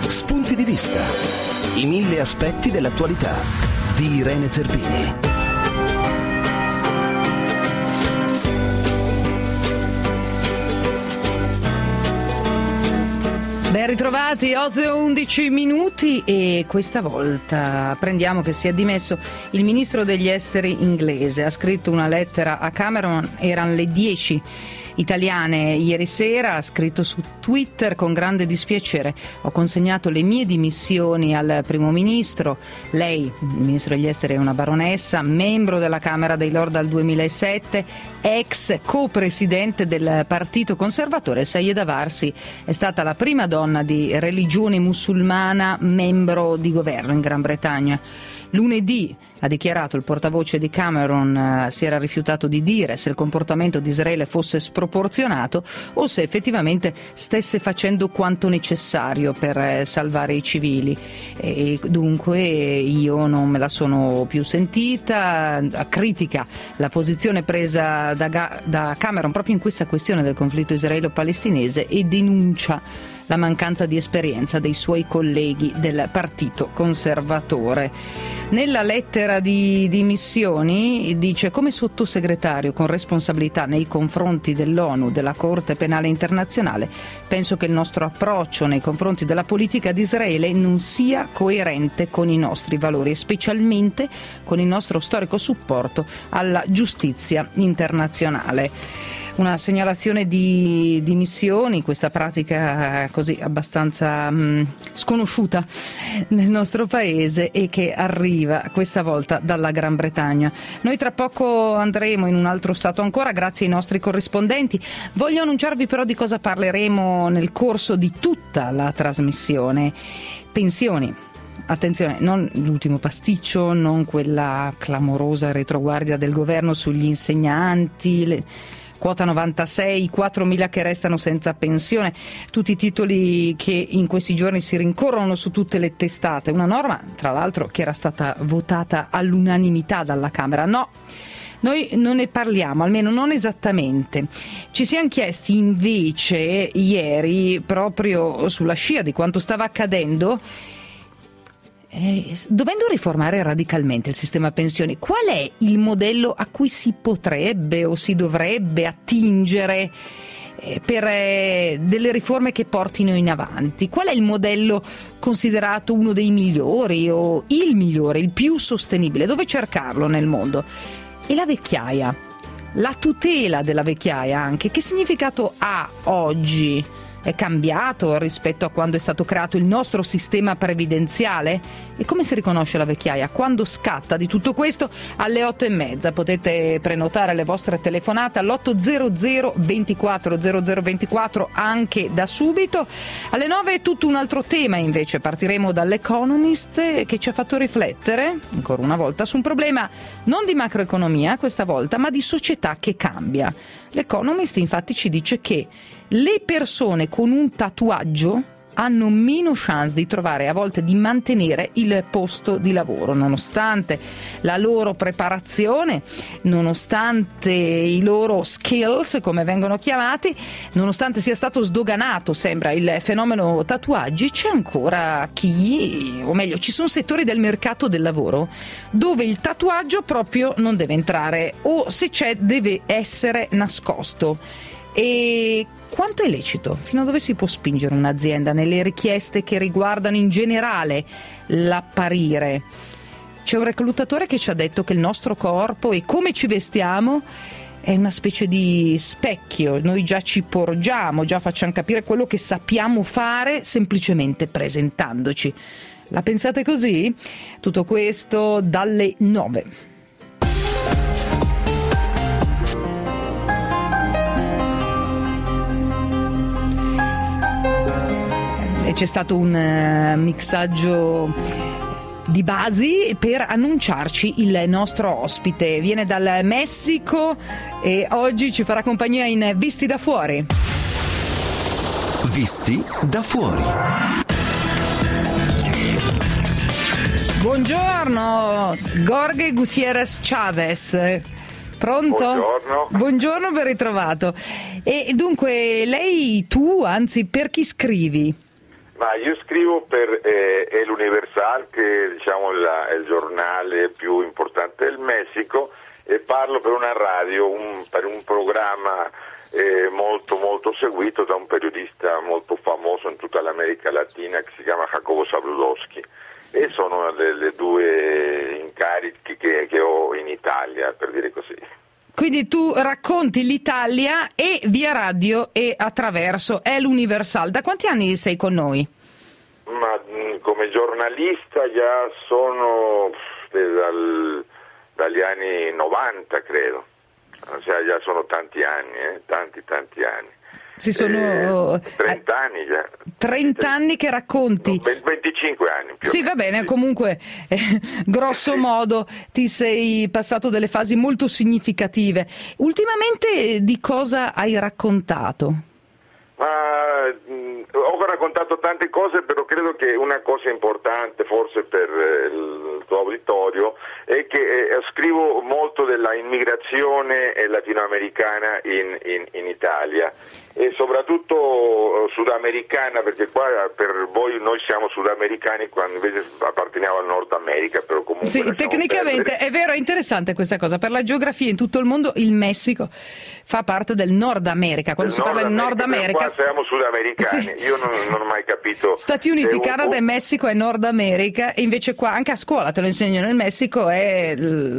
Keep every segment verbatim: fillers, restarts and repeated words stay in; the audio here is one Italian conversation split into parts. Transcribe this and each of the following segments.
spunti di vista, i mille aspetti dell'attualità di Irene Zerbini. Ben ritrovati, otto e undici minuti, e questa volta prendiamo che si è dimesso il ministro degli esteri inglese. Ha scritto una lettera a Cameron, erano le dieci italiane ieri sera, ha scritto su Twitter: con grande dispiacere ho consegnato le mie dimissioni al primo ministro. Lei, il ministro degli esteri, è una baronessa, membro della Camera dei Lord dal duemilasette, ex co-presidente del Partito Conservatore. Sayeda Warsi è stata la prima donna di religione musulmana membro di governo in Gran Bretagna. Lunedì, ha dichiarato il portavoce di Cameron, eh, si era rifiutato di dire se il comportamento di Israele fosse sproporzionato o se effettivamente stesse facendo quanto necessario per eh, salvare i civili. E dunque io non me la sono più sentita. Critica la posizione presa da, da Cameron proprio in questa questione del conflitto israelo-palestinese e denuncia la mancanza di esperienza dei suoi colleghi del Partito Conservatore. Nella lettera di dimissioni dice: come sottosegretario con responsabilità nei confronti dell'ONU, della Corte Penale Internazionale, penso che il nostro approccio nei confronti della politica di Israele non sia coerente con i nostri valori e specialmente con il nostro storico supporto alla giustizia internazionale. Una segnalazione di dimissioni, questa pratica così abbastanza mh, sconosciuta nel nostro paese e che arriva questa volta dalla Gran Bretagna. Noi tra poco andremo in un altro stato ancora, grazie ai nostri corrispondenti. Voglio annunciarvi però di cosa parleremo nel corso di tutta la trasmissione. Pensioni. Attenzione, non l'ultimo pasticcio, non quella clamorosa retroguardia del governo sugli insegnanti, le quota novantasei, quattromila che restano senza pensione, tutti i titoli che in questi giorni si rincorrono su tutte le testate. Una norma, tra l'altro, che era stata votata all'unanimità dalla Camera. No, noi non ne parliamo, almeno non esattamente. Ci siamo chiesti invece ieri, proprio sulla scia di quanto stava accadendo, Eh, dovendo riformare radicalmente il sistema pensioni, qual è il modello a cui si potrebbe o si dovrebbe attingere eh, per eh, delle riforme che portino in avanti? Qual è il modello considerato uno dei migliori o il migliore, il più sostenibile? Dove cercarlo nel mondo? E la vecchiaia, la tutela della vecchiaia anche, che significato ha oggi? È cambiato rispetto a quando è stato creato il nostro sistema previdenziale? E come si riconosce la vecchiaia? Quando scatta? Di tutto questo alle otto e mezza. Potete prenotare le vostre telefonate all'ottocento ventiquattro zero zero ventiquattro anche da subito. Alle nove è tutto un altro tema invece. Partiremo dall'Economist, che ci ha fatto riflettere ancora una volta su un problema non di macroeconomia questa volta, ma di società che cambia. L'Economist infatti ci dice che le persone con un tatuaggio hanno meno chance di trovare, a volte di mantenere il posto di lavoro, nonostante la loro preparazione, nonostante i loro skills, come vengono chiamati, nonostante sia stato sdoganato, sembra, il fenomeno tatuaggi. C'è ancora chi, o meglio, ci sono settori del mercato del lavoro dove il tatuaggio proprio non deve entrare, o se c'è deve essere nascosto. E quanto è lecito? Fino a dove si può spingere un'azienda nelle richieste che riguardano in generale l'apparire? C'è un reclutatore che ci ha detto che il nostro corpo e come ci vestiamo è una specie di specchio. Noi già ci porgiamo, già facciamo capire quello che sappiamo fare semplicemente presentandoci. La pensate così? Tutto questo dalle nove. C'è stato un uh, mixaggio di basi per annunciarci il nostro ospite. Viene dal Messico e oggi ci farà compagnia in Visti da Fuori. Visti da Fuori. Buongiorno, Jorge Gutiérrez Chávez. Pronto? Buongiorno. Buongiorno, ben ritrovato. E dunque, lei, tu, anzi, per chi scrivi? Ma io scrivo per eh, El Universal, che diciamo la, è il giornale più importante del Messico, e parlo per una radio, un, per un programma eh, molto molto seguito da un periodista molto famoso in tutta l'America Latina che si chiama Jacobo Zabludowski, e sono le, le due incarichi che, che ho in Italia, per dire così. Quindi tu racconti l'Italia e via radio e attraverso El Universal. Da quanti anni sei con noi? Ma mh, come giornalista già sono eh, dal, dagli anni novanta, credo. Cioè, già sono tanti anni, eh? tanti tanti anni. Si sono eh, trenta anni già. trenta anni che racconti. No, venticinque anni più. Sì, va bene, sì. Comunque eh, grosso modo ti sei passato delle fasi molto significative. Ultimamente di cosa hai raccontato? Ma mh, ho raccontato tante cose, però credo che una cosa importante forse per eh, il tuo auditorio è che eh, scrivo molto della immigrazione latinoamericana in, in, in Italia, e soprattutto sudamericana, perché qua per voi noi siamo sudamericani quando invece apparteniamo al Nord America, però comunque sì, tecnicamente perdere. È vero, è interessante questa cosa. Per la geografia in tutto il mondo il Messico fa parte del Nord America. Quando del si Nord parla del Nord America, qua siamo sudamericani. Sì. Io non, non ho mai capito. Stati Uniti, un... Canada e Messico è Nord America, e invece qua anche a scuola te lo insegnano, il Messico è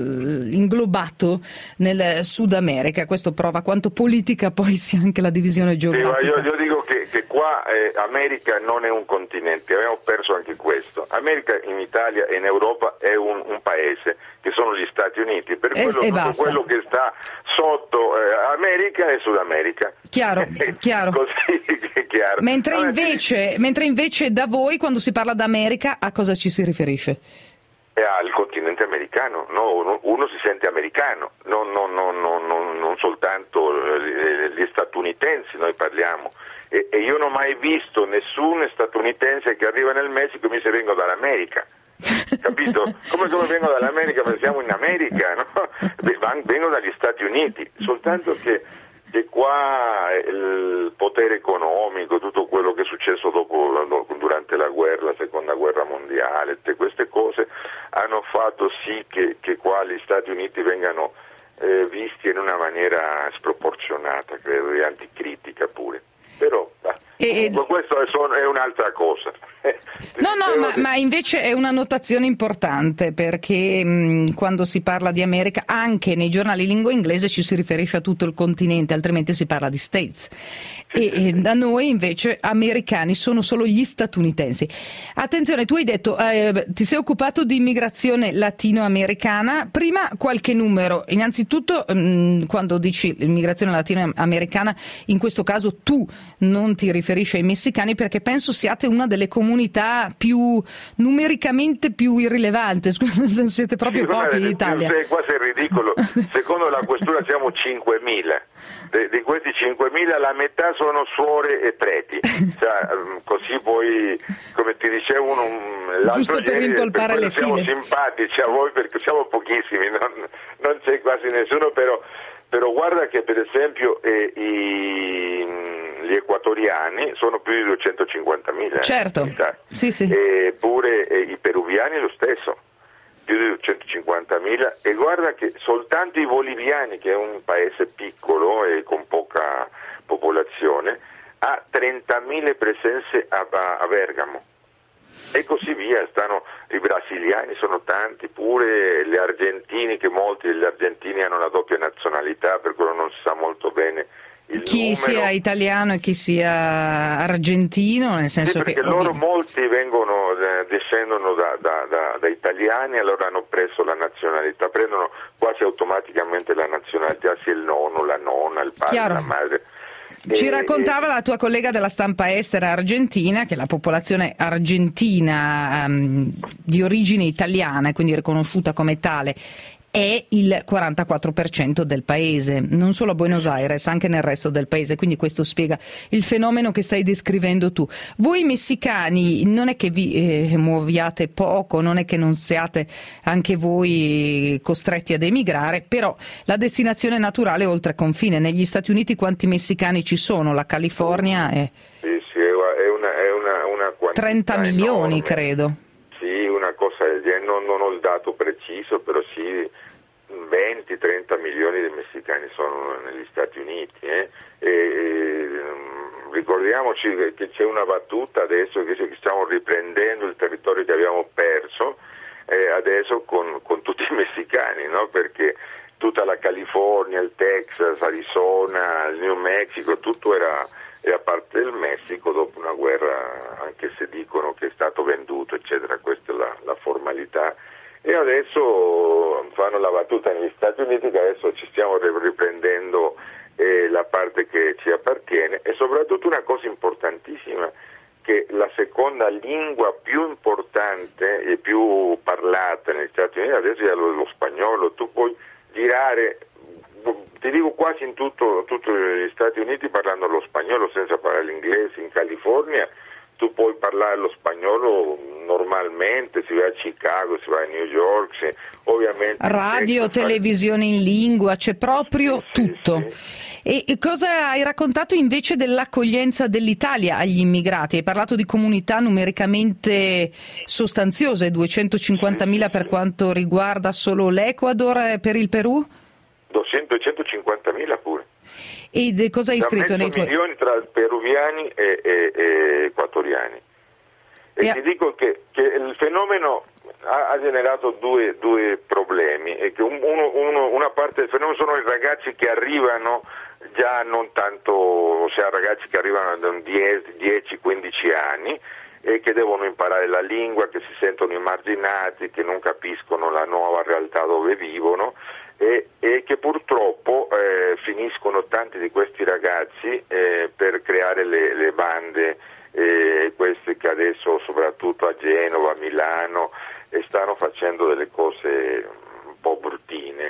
inglobato nel Sud America. Questo prova quanto politica poi sia anche la divisione geografica. Sì, ma io, io dico che, che qua eh, America non è un continente, abbiamo perso anche questo. America in Italia e in Europa è un, un paese, che sono gli Stati Uniti, per quello, e, e tutto quello che sta sotto eh, America e Sud America. Chiaro, chiaro. Così è chiaro. Mentre allora, invece, sì. mentre invece da voi, quando si parla d'America, a cosa ci si riferisce? È al continente americano, no? Uno si sente americano, non, non, non, non, non soltanto gli statunitensi noi parliamo, e, e io non ho mai visto nessun statunitense che arriva nel Messico e mi dice vengo dall'America. Capito? Come, come vengo dall'America, ma siamo in America, no? Vengo dagli Stati Uniti, soltanto che, che qua il potere economico, tutto quello che è successo dopo, durante la guerra, la seconda guerra mondiale, queste cose hanno fatto sì che, che qua gli Stati Uniti vengano eh, visti in una maniera sproporzionata, credo, e anticritica pure. Però e, questo è, solo, è un'altra cosa. No, no, ma, ma invece è una notazione importante, perché mh, quando si parla di America, anche nei giornali in lingua inglese ci si riferisce a tutto il continente, altrimenti si parla di States. E, e da noi invece americani sono solo gli statunitensi. Attenzione, tu hai detto eh, ti sei occupato di immigrazione latinoamericana. Prima qualche numero. Innanzitutto mh, quando dici immigrazione latinoamericana, in questo caso tu non ti riferisci ai messicani, perché penso siate una delle comunità più numericamente più irrilevante. Scusa, siete proprio sì, pochi in Italia. È quasi ridicolo. Secondo la questura siamo cinquemila. De, di questi cinquemila la metà sono suore e preti, cioè, così poi, come ti dicevo, uno, l'altro giusto per ieri, rimpolpare per le siamo file. simpatici a voi perché siamo pochissimi, non, non c'è quasi nessuno, però, però guarda che per esempio eh, i, gli equatoriani sono più di duecentocinquantamila. Certo, eh, sì, sì. E pure eh, i peruviani lo stesso, più di duecentocinquantamila, e guarda che soltanto i boliviani, che è un paese piccolo e con poca popolazione, ha trentamila presenze a, a, a Bergamo, e così via. Stanno i brasiliani, sono tanti, pure gli argentini, che molti degli argentini hanno una doppia nazionalità, per quello non si sa molto bene il chi numero. sia italiano e chi sia argentino, nel senso sì, perché che loro ovvi... molti vengono eh, discendono da, da, da, da italiani, allora hanno preso la nazionalità, prendono quasi automaticamente la nazionalità, sia il nonno, la nonna, il padre, Chiaro. la madre. Ci e, raccontava e... la tua collega della stampa estera argentina che la popolazione argentina um, di origine italiana, quindi riconosciuta come tale, è il quarantaquattro per cento del paese, non solo a Buenos Aires, anche nel resto del paese, quindi questo spiega il fenomeno che stai descrivendo tu. Voi messicani non è che vi eh, muoviate poco, non è che non siate anche voi costretti ad emigrare, però la destinazione naturale è oltre confine. Negli Stati Uniti quanti messicani ci sono? La California è... Sì, sì, è una, è una, una una quantità trenta milioni, enorme. credo. Sì, una cosa del genere, non, non ho il dato preciso, però sì, venti trenta milioni di messicani sono negli Stati Uniti. Eh? E, e, ricordiamoci che c'è una battuta adesso che stiamo riprendendo il territorio che abbiamo perso eh, adesso con, con tutti i messicani, no? Perché tutta la California, il Texas, Arizona, il New Mexico, tutto era, era parte del Messico dopo una guerra, anche se dicono che è stato venduto, eccetera. Questa è la, la formalità. E adesso fanno la battuta negli Stati Uniti che adesso ci stiamo riprendendo eh, la parte che ci appartiene, e soprattutto una cosa importantissima, che la seconda lingua più importante e più parlata negli Stati Uniti adesso è lo, lo spagnolo. Tu puoi girare, ti dico quasi in tutto, tutto gli Stati Uniti parlando lo spagnolo senza parlare l'inglese. In California tu puoi parlare lo spagnolo normalmente, si va a Chicago, si va a New York, si, ovviamente radio, televisione in lingua, c'è proprio sì, tutto. Sì, sì. E, e cosa hai raccontato invece dell'accoglienza dell'Italia agli immigrati? Hai parlato di comunità numericamente sostanziose, duecentocinquantamila per quanto riguarda solo l'Ecuador e per il Perù? duecentocinquantamila pure. E de, cosa hai da scritto nei tuoi... milioni tra peruviani e, e, e equatoriani. E, e ti a... dico che, che il fenomeno ha, ha generato due, due problemi, e che un, uno, uno, una parte del fenomeno sono i ragazzi che arrivano già non tanto, ossia ragazzi che arrivano da dieci quindici anni e che devono imparare la lingua, che si sentono emarginati, che non capiscono la nuova realtà dove vivono, e, e che purtroppo eh, finiscono tanti di questi ragazzi eh, per creare le, le bande, eh, queste che adesso soprattutto a Genova, a Milano eh, stanno facendo delle cose un po' bruttine.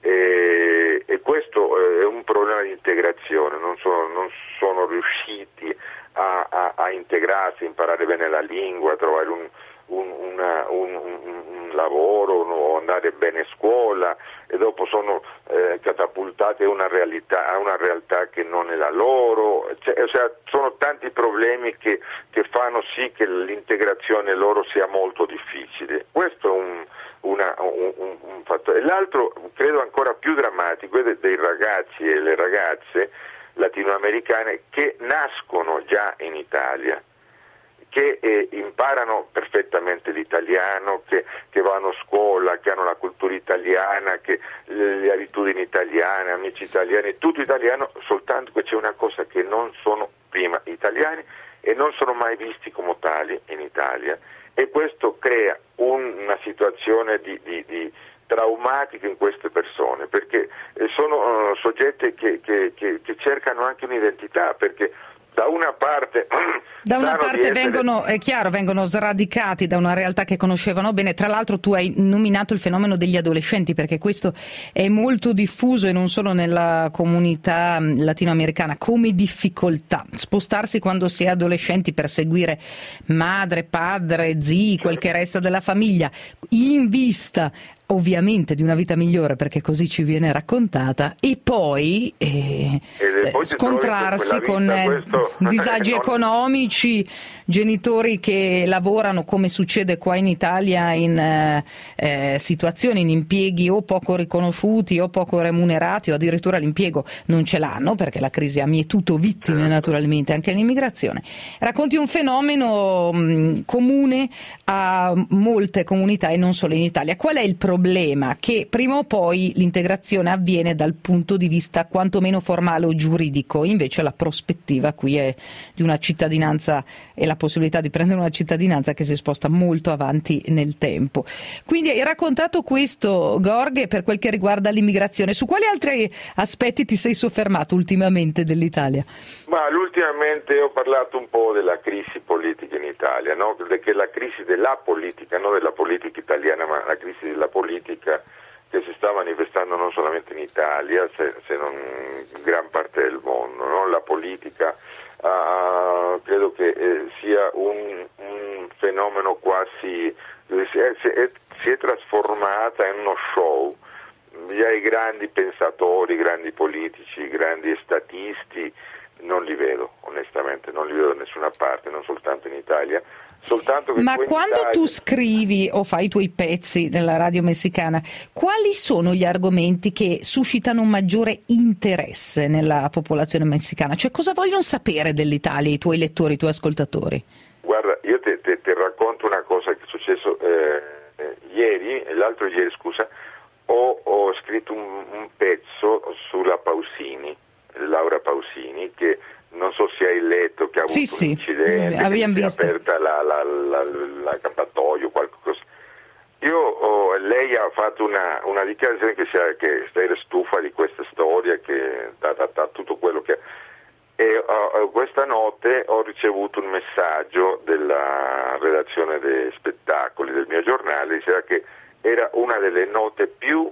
E, e questo è un problema di integrazione, non sono, non sono riusciti a, a, a integrarsi, imparare bene la lingua, trovare un, un, una, un, un lavoro, no, andare bene a scuola, e dopo sono eh, catapultati a una realtà, a una realtà che non è la loro, cioè, cioè, sono tanti problemi che, che fanno sì che l'integrazione loro sia molto difficile. Questo è un Una, un, un, un fattore. L'altro, credo ancora più drammatico, è dei ragazzi e le ragazze latinoamericane che nascono già in Italia, che eh, imparano perfettamente l'italiano, che, che vanno a scuola, che hanno la cultura italiana, che le, le abitudini italiane, amici italiani, tutto italiano, soltanto che c'è una cosa: che non sono prima italiani e non sono mai visti come tali in Italia. E questo crea un, una situazione di, di, di traumatica in queste persone, perché sono uh, soggetti che, che, che, che cercano anche un'identità, perché da una parte da una parte essere... vengono, è chiaro, vengono sradicati da una realtà che conoscevano bene. Tra l'altro tu hai nominato il fenomeno degli adolescenti, perché questo è molto diffuso, e non solo nella comunità latinoamericana, come difficoltà spostarsi quando si è adolescenti per seguire madre, padre, zii, quel che resta della famiglia, in vista ovviamente di una vita migliore, perché così ci viene raccontata, e poi, eh, e poi scontrarsi con vita, questo... disagi non... economici, genitori che lavorano, come succede qua in Italia, in eh, situazioni, in impieghi o poco riconosciuti o poco remunerati, o addirittura l'impiego non ce l'hanno, perché la crisi ha mietuto vittime, certo, naturalmente anche l'immigrazione. Racconti un fenomeno mh, comune a molte comunità e non solo in Italia. Qual è il problema? Problema che prima o poi l'integrazione avviene dal punto di vista quantomeno formale o giuridico, invece la prospettiva qui è di una cittadinanza e la possibilità di prendere una cittadinanza che si sposta molto avanti nel tempo. Quindi hai raccontato questo, Gheorghe, per quel che riguarda l'immigrazione. Su quali altri aspetti ti sei soffermato ultimamente dell'Italia? Ma ultimamente ho parlato un po' della crisi politica in Italia, no? Che la crisi della politica, non della politica italiana, ma la crisi della politica che si sta manifestando non solamente in Italia, se, se non in gran parte del mondo, no? La politica uh, credo che eh, sia un, un fenomeno quasi, si è, si, è, si è trasformata in uno show. I grandi pensatori, i grandi politici, i grandi statisti non li vedo, onestamente, non li vedo da nessuna parte, non soltanto in Italia. Soltanto che Ma quando Italia... tu scrivi o fai i tuoi pezzi nella radio messicana, quali sono gli argomenti che suscitano un maggiore interesse nella popolazione messicana? Cioè, cosa vogliono sapere dell'Italia i tuoi lettori, i tuoi ascoltatori? Guarda, io ti racconto una cosa che è successo eh, eh, ieri, l'altro ieri scusa, ho, ho scritto un, un pezzo sulla Pausini, Laura Pausini, che non so se hai letto che ha avuto sì, un incidente, sì, abbiamo che si visto. è aperta la, la, la, l'accappatoio, qualcosa. Io, oh, lei ha fatto una, una dichiarazione che, sia, che era stufa di questa storia, che da, da, da tutto quello che... E uh, questa notte ho ricevuto un messaggio della redazione dei spettacoli del mio giornale, diceva che era una delle note più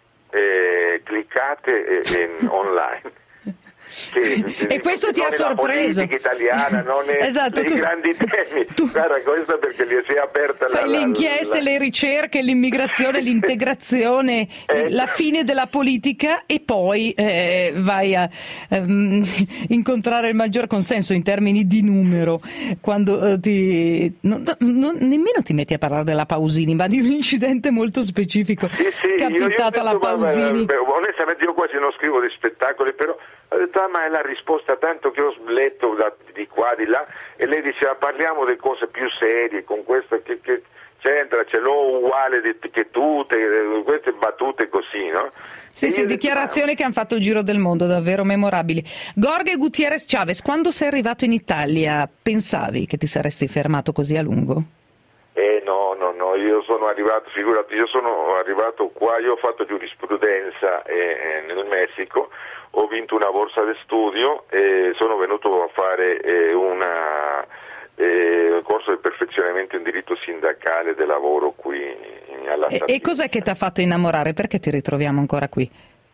eh, cliccate eh, online. Che, e questo ti ha sorpreso? La politica italiana, non è esatto, i tu, grandi temi. Tu Guarda, questo perché gli si è aperta fai la, le inchieste, la, le ricerche, l'immigrazione, l'integrazione, eh, la fine della politica e poi eh, vai a ehm, incontrare il maggior consenso in termini di numero quando eh, ti non, non, nemmeno ti metti a parlare della Pausini, ma di un incidente molto specifico sì, sì, capitato alla Pausini. Ma, ma, onestamente io quasi non scrivo di spettacoli, però ho detto, ah, ma è la risposta, tanto che ho letto da, di qua, di là, e lei diceva parliamo di cose più serie, con questo che, che c'entra, ce l'ho uguale di, che tutte, queste battute così, no? Sì, sì, dichiarazioni detto, che hanno fatto il giro del mondo, davvero memorabili. Jorge Gutiérrez Chávez, quando sei arrivato in Italia, pensavi che ti saresti fermato così a lungo? Eh no, no, no, io sono arrivato, figurati, io sono arrivato qua, io ho fatto giurisprudenza eh, nel Messico, ho vinto una borsa di studio e sono venuto a fare eh, una, eh, un corso di perfezionamento in diritto sindacale del lavoro qui alla E, e cos'è che ti ha fatto innamorare? Perché ti ritroviamo ancora qui?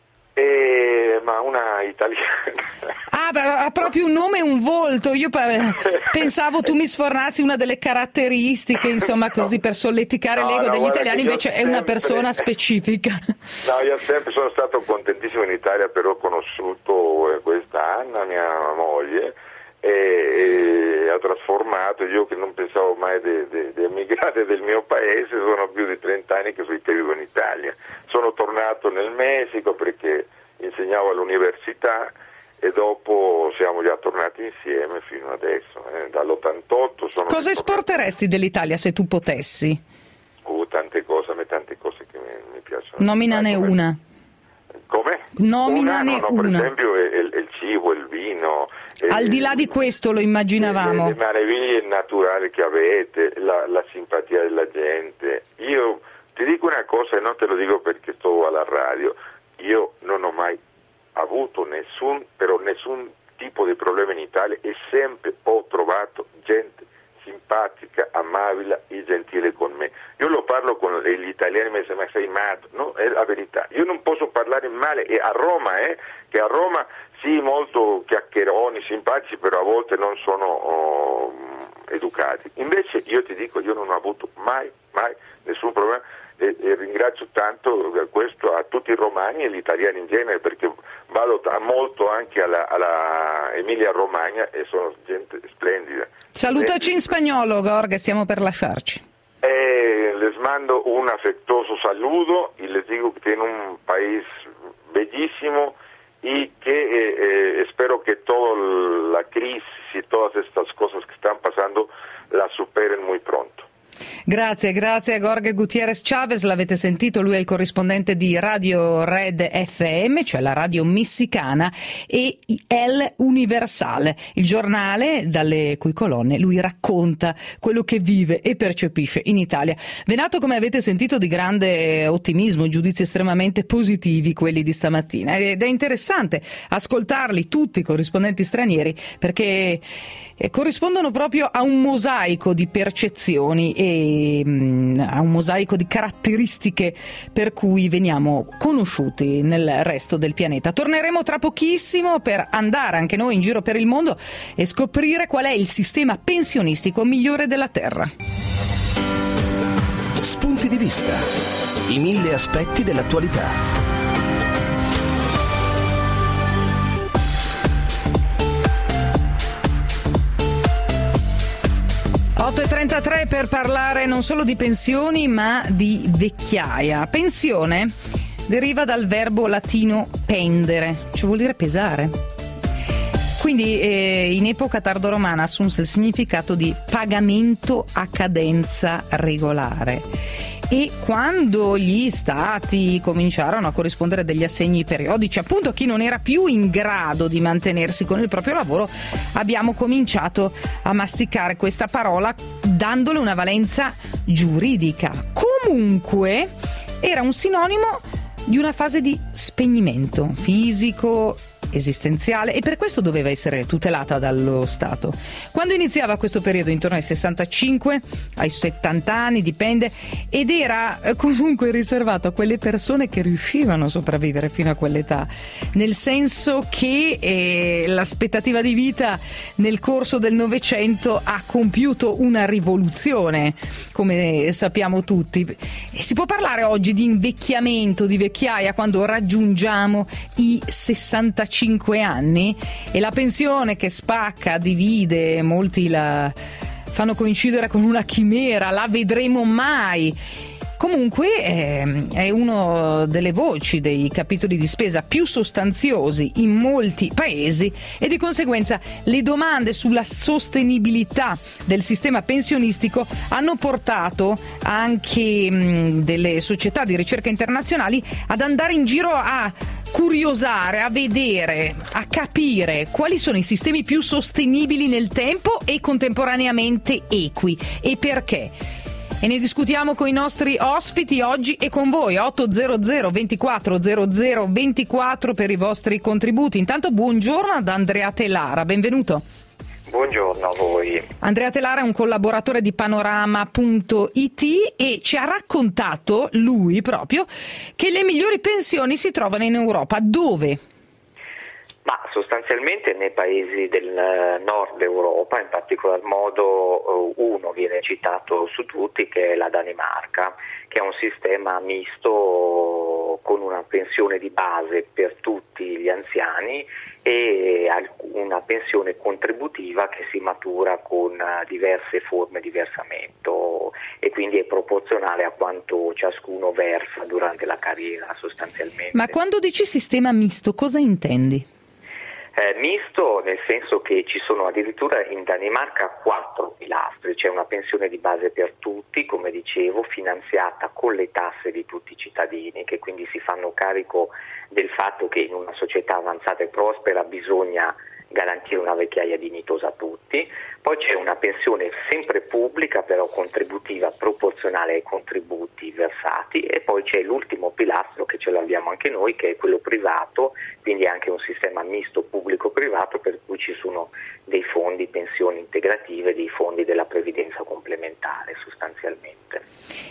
Eh, ma una italiana. Ah, beh, ha proprio un nome e un volto. Io pensavo tu mi sfornassi una delle caratteristiche, insomma, così per solleticare no, l'ego no, degli italiani, invece è una sempre... persona specifica. No, io sempre sono stato contentissimo in Italia, però ho conosciuto eh, questa Anna, mia moglie, e, e ha trasformato, io che non pensavo mai di emigrare del mio paese, sono più di trenta anni che, che vivo in Italia. Sono tornato nel Messico perché insegnavo all'università e dopo siamo già tornati insieme fino adesso, eh. dall'ottantotto sono... Cosa esporteresti dell'Italia se tu potessi? Uh, tante cose, a me tante cose che mi, mi piacciono. Nominane come... una. Come? Nominane una. No, no, per una. esempio il, il cibo, il vino. Al il, di là di questo lo immaginavamo. Le, le meraviglie naturali che avete, la, la simpatia della gente. Io ti dico una cosa e non te lo dico perché sto alla radio, io non ho mai avuto nessun, però nessun tipo di problema in Italia e sempre ho trovato gente simpatica, amabile e gentile con me. Io lo parlo con gli italiani, mi dicono ma sei matto, no, è la verità. Io non posso parlare male, e a Roma, eh, che a Roma sì, molto chiacchieroni, simpatici, però a volte non sono oh, educati. Invece io ti dico, io non ho avuto mai, mai nessun problema. E, e ringrazio tanto questo a tutti i romani e gli italiani in genere, perché vado t- molto anche alla, alla Emilia Romagna e sono gente splendida. Salutaci in spagnolo, Jorge, stiamo per lasciarci. Eh, les mando un afectuoso saludo y les digo que tienen un país bellísimo y que eh, eh, espero que toda la crisis y todas estas cosas que están pasando la superen muy pronto. Grazie, grazie a Jorge Gutiérrez Chávez, l'avete sentito, lui è il corrispondente di Radio Red F M, cioè la radio messicana, e El Universal, il giornale dalle cui colonne lui racconta quello che vive e percepisce in Italia. Venato, come avete sentito, di grande ottimismo, giudizi estremamente positivi quelli di stamattina, ed è interessante ascoltarli tutti i corrispondenti stranieri perché corrispondono proprio a un mosaico di percezioni e mh, a un mosaico di caratteristiche per cui veniamo conosciuti nel resto del pianeta. Torneremo tra pochissimo per andare anche noi in giro per il mondo e scoprire qual è il sistema pensionistico migliore della Terra. Spunti di vista. I mille aspetti dell'attualità. otto e trentatré per parlare non solo di pensioni ma di vecchiaia. Pensione deriva dal verbo latino pendere, cioè vuol dire pesare. Quindi eh, in epoca tardoromana assunse il significato di pagamento a cadenza regolare. E quando gli stati cominciarono a corrispondere degli assegni periodici appunto a chi non era più in grado di mantenersi con il proprio lavoro, abbiamo cominciato a masticare questa parola dandole una valenza giuridica. Comunque era un sinonimo di una fase di spegnimento fisico, esistenziale, e per questo doveva essere tutelata dallo Stato. Quando iniziava questo periodo, intorno ai sessantacinque, ai settanta anni, dipende, ed era comunque riservato a quelle persone che riuscivano a sopravvivere fino a quell'età, nel senso che eh, l'aspettativa di vita nel corso del Novecento ha compiuto una rivoluzione, come sappiamo tutti. E si può parlare oggi di invecchiamento, di vecchiaia, quando raggiungiamo i sessantacinque anni, e la pensione che spacca, divide, molti la fanno coincidere con una chimera, la vedremo mai. Comunque eh, è una delle voci dei capitoli di spesa più sostanziosi in molti paesi, e di conseguenza le domande sulla sostenibilità del sistema pensionistico hanno portato anche mh, delle società di ricerca internazionali ad andare in giro a curiosare, a vedere, a capire quali sono i sistemi più sostenibili nel tempo e contemporaneamente equi, e perché. E ne discutiamo con i nostri ospiti oggi e con voi. Ottocento ventiquattro zero zero ventiquattro per i vostri contributi. Intanto buongiorno ad Andrea Telara, benvenuto. Buongiorno a voi. Andrea Telara è un collaboratore di panorama punto it e ci ha raccontato, lui proprio, che le migliori pensioni si trovano in Europa. Dove? Ma sostanzialmente nei paesi del nord Europa, in particolar modo uno viene citato su tutti, che è la Danimarca, che ha un sistema misto con una pensione di base per tutti gli anziani e una pensione contributiva che si matura con diverse forme di versamento, e quindi è proporzionale a quanto ciascuno versa durante la carriera sostanzialmente. Ma quando dici sistema misto, cosa intendi? Eh, misto nel senso che ci sono addirittura in Danimarca quattro pilastri. C'è una pensione di base per tutti, come dicevo, finanziata con le tasse di tutti i cittadini, che quindi si fanno carico del fatto che in una società avanzata e prospera bisogna garantire una vecchiaia dignitosa a tutti. Poi c'è una pensione sempre pubblica, però contributiva, proporzionale ai contributi versati, e poi c'è l'ultimo pilastro, che ce l'abbiamo anche noi, che è quello privato, quindi anche un sistema misto pubblico-privato, per cui ci sono dei fondi pensioni integrative, dei fondi della previdenza complementare sostanzialmente.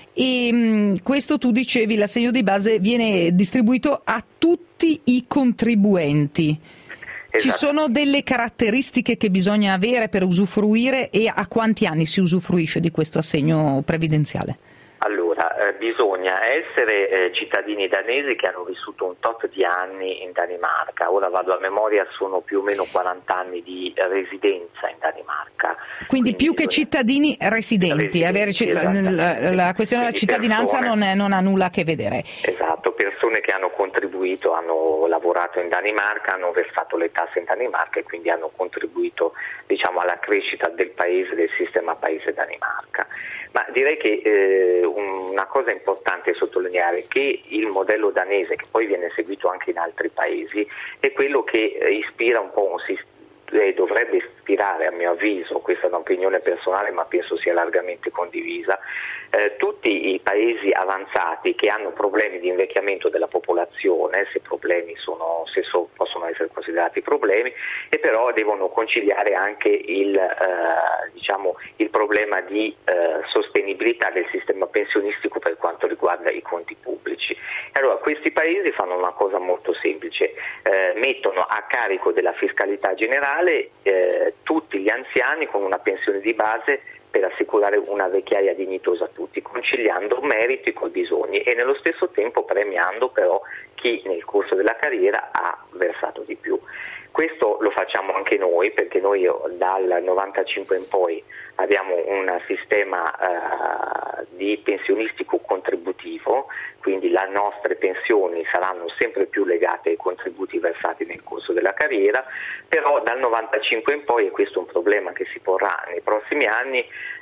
E mh, questo, tu dicevi, l'assegno di base viene distribuito a tutti i contribuenti. Ci sono delle caratteristiche che bisogna avere per usufruire, e a quanti anni si usufruisce di questo assegno previdenziale? Allora, eh, bisogna essere eh, cittadini danesi che hanno vissuto un tot di anni in Danimarca. Ora vado a memoria, sono più o meno quaranta anni di residenza in Danimarca. Quindi, Quindi più bisogna... che cittadini residenti, residenti avere, la, la questione della cittadinanza persone, non, è, non ha nulla a che vedere. Esatto, persone che hanno contribuito, hanno lavorato in Danimarca, hanno versato le tasse in Danimarca e quindi hanno contribuito, diciamo, alla crescita del paese, del sistema paese Danimarca. Ma direi che eh, una cosa importante è sottolineare che il modello danese, che poi viene seguito anche in altri paesi, è quello che ispira un po' un sistema, e dovrebbe ispirare, a mio avviso, questa è un'opinione personale ma penso sia largamente condivisa, eh, tutti i paesi avanzati che hanno problemi di invecchiamento della popolazione, se problemi sono, se so, possono essere considerati problemi, e però devono conciliare anche il, eh, diciamo, il problema di eh, sostenibilità del sistema pensionistico per quanto riguarda i conti pubblici. Allora questi paesi fanno una cosa molto semplice, eh, mettono a carico della fiscalità generale Eh, tutti gli anziani con una pensione di base per assicurare una vecchiaia dignitosa a tutti, conciliando meriti con bisogni e nello stesso tempo premiando però chi nel corso della carriera ha versato di più. Questo lo facciamo anche noi, perché noi dal novantacinque in poi abbiamo un sistema eh, di pensionistico contributivo, quindi le nostre pensioni saranno sempre più legate ai contributi versati nel corso della carriera, però dal novantacinque in poi, e questo è un problema che si porrà nei prossimi anni,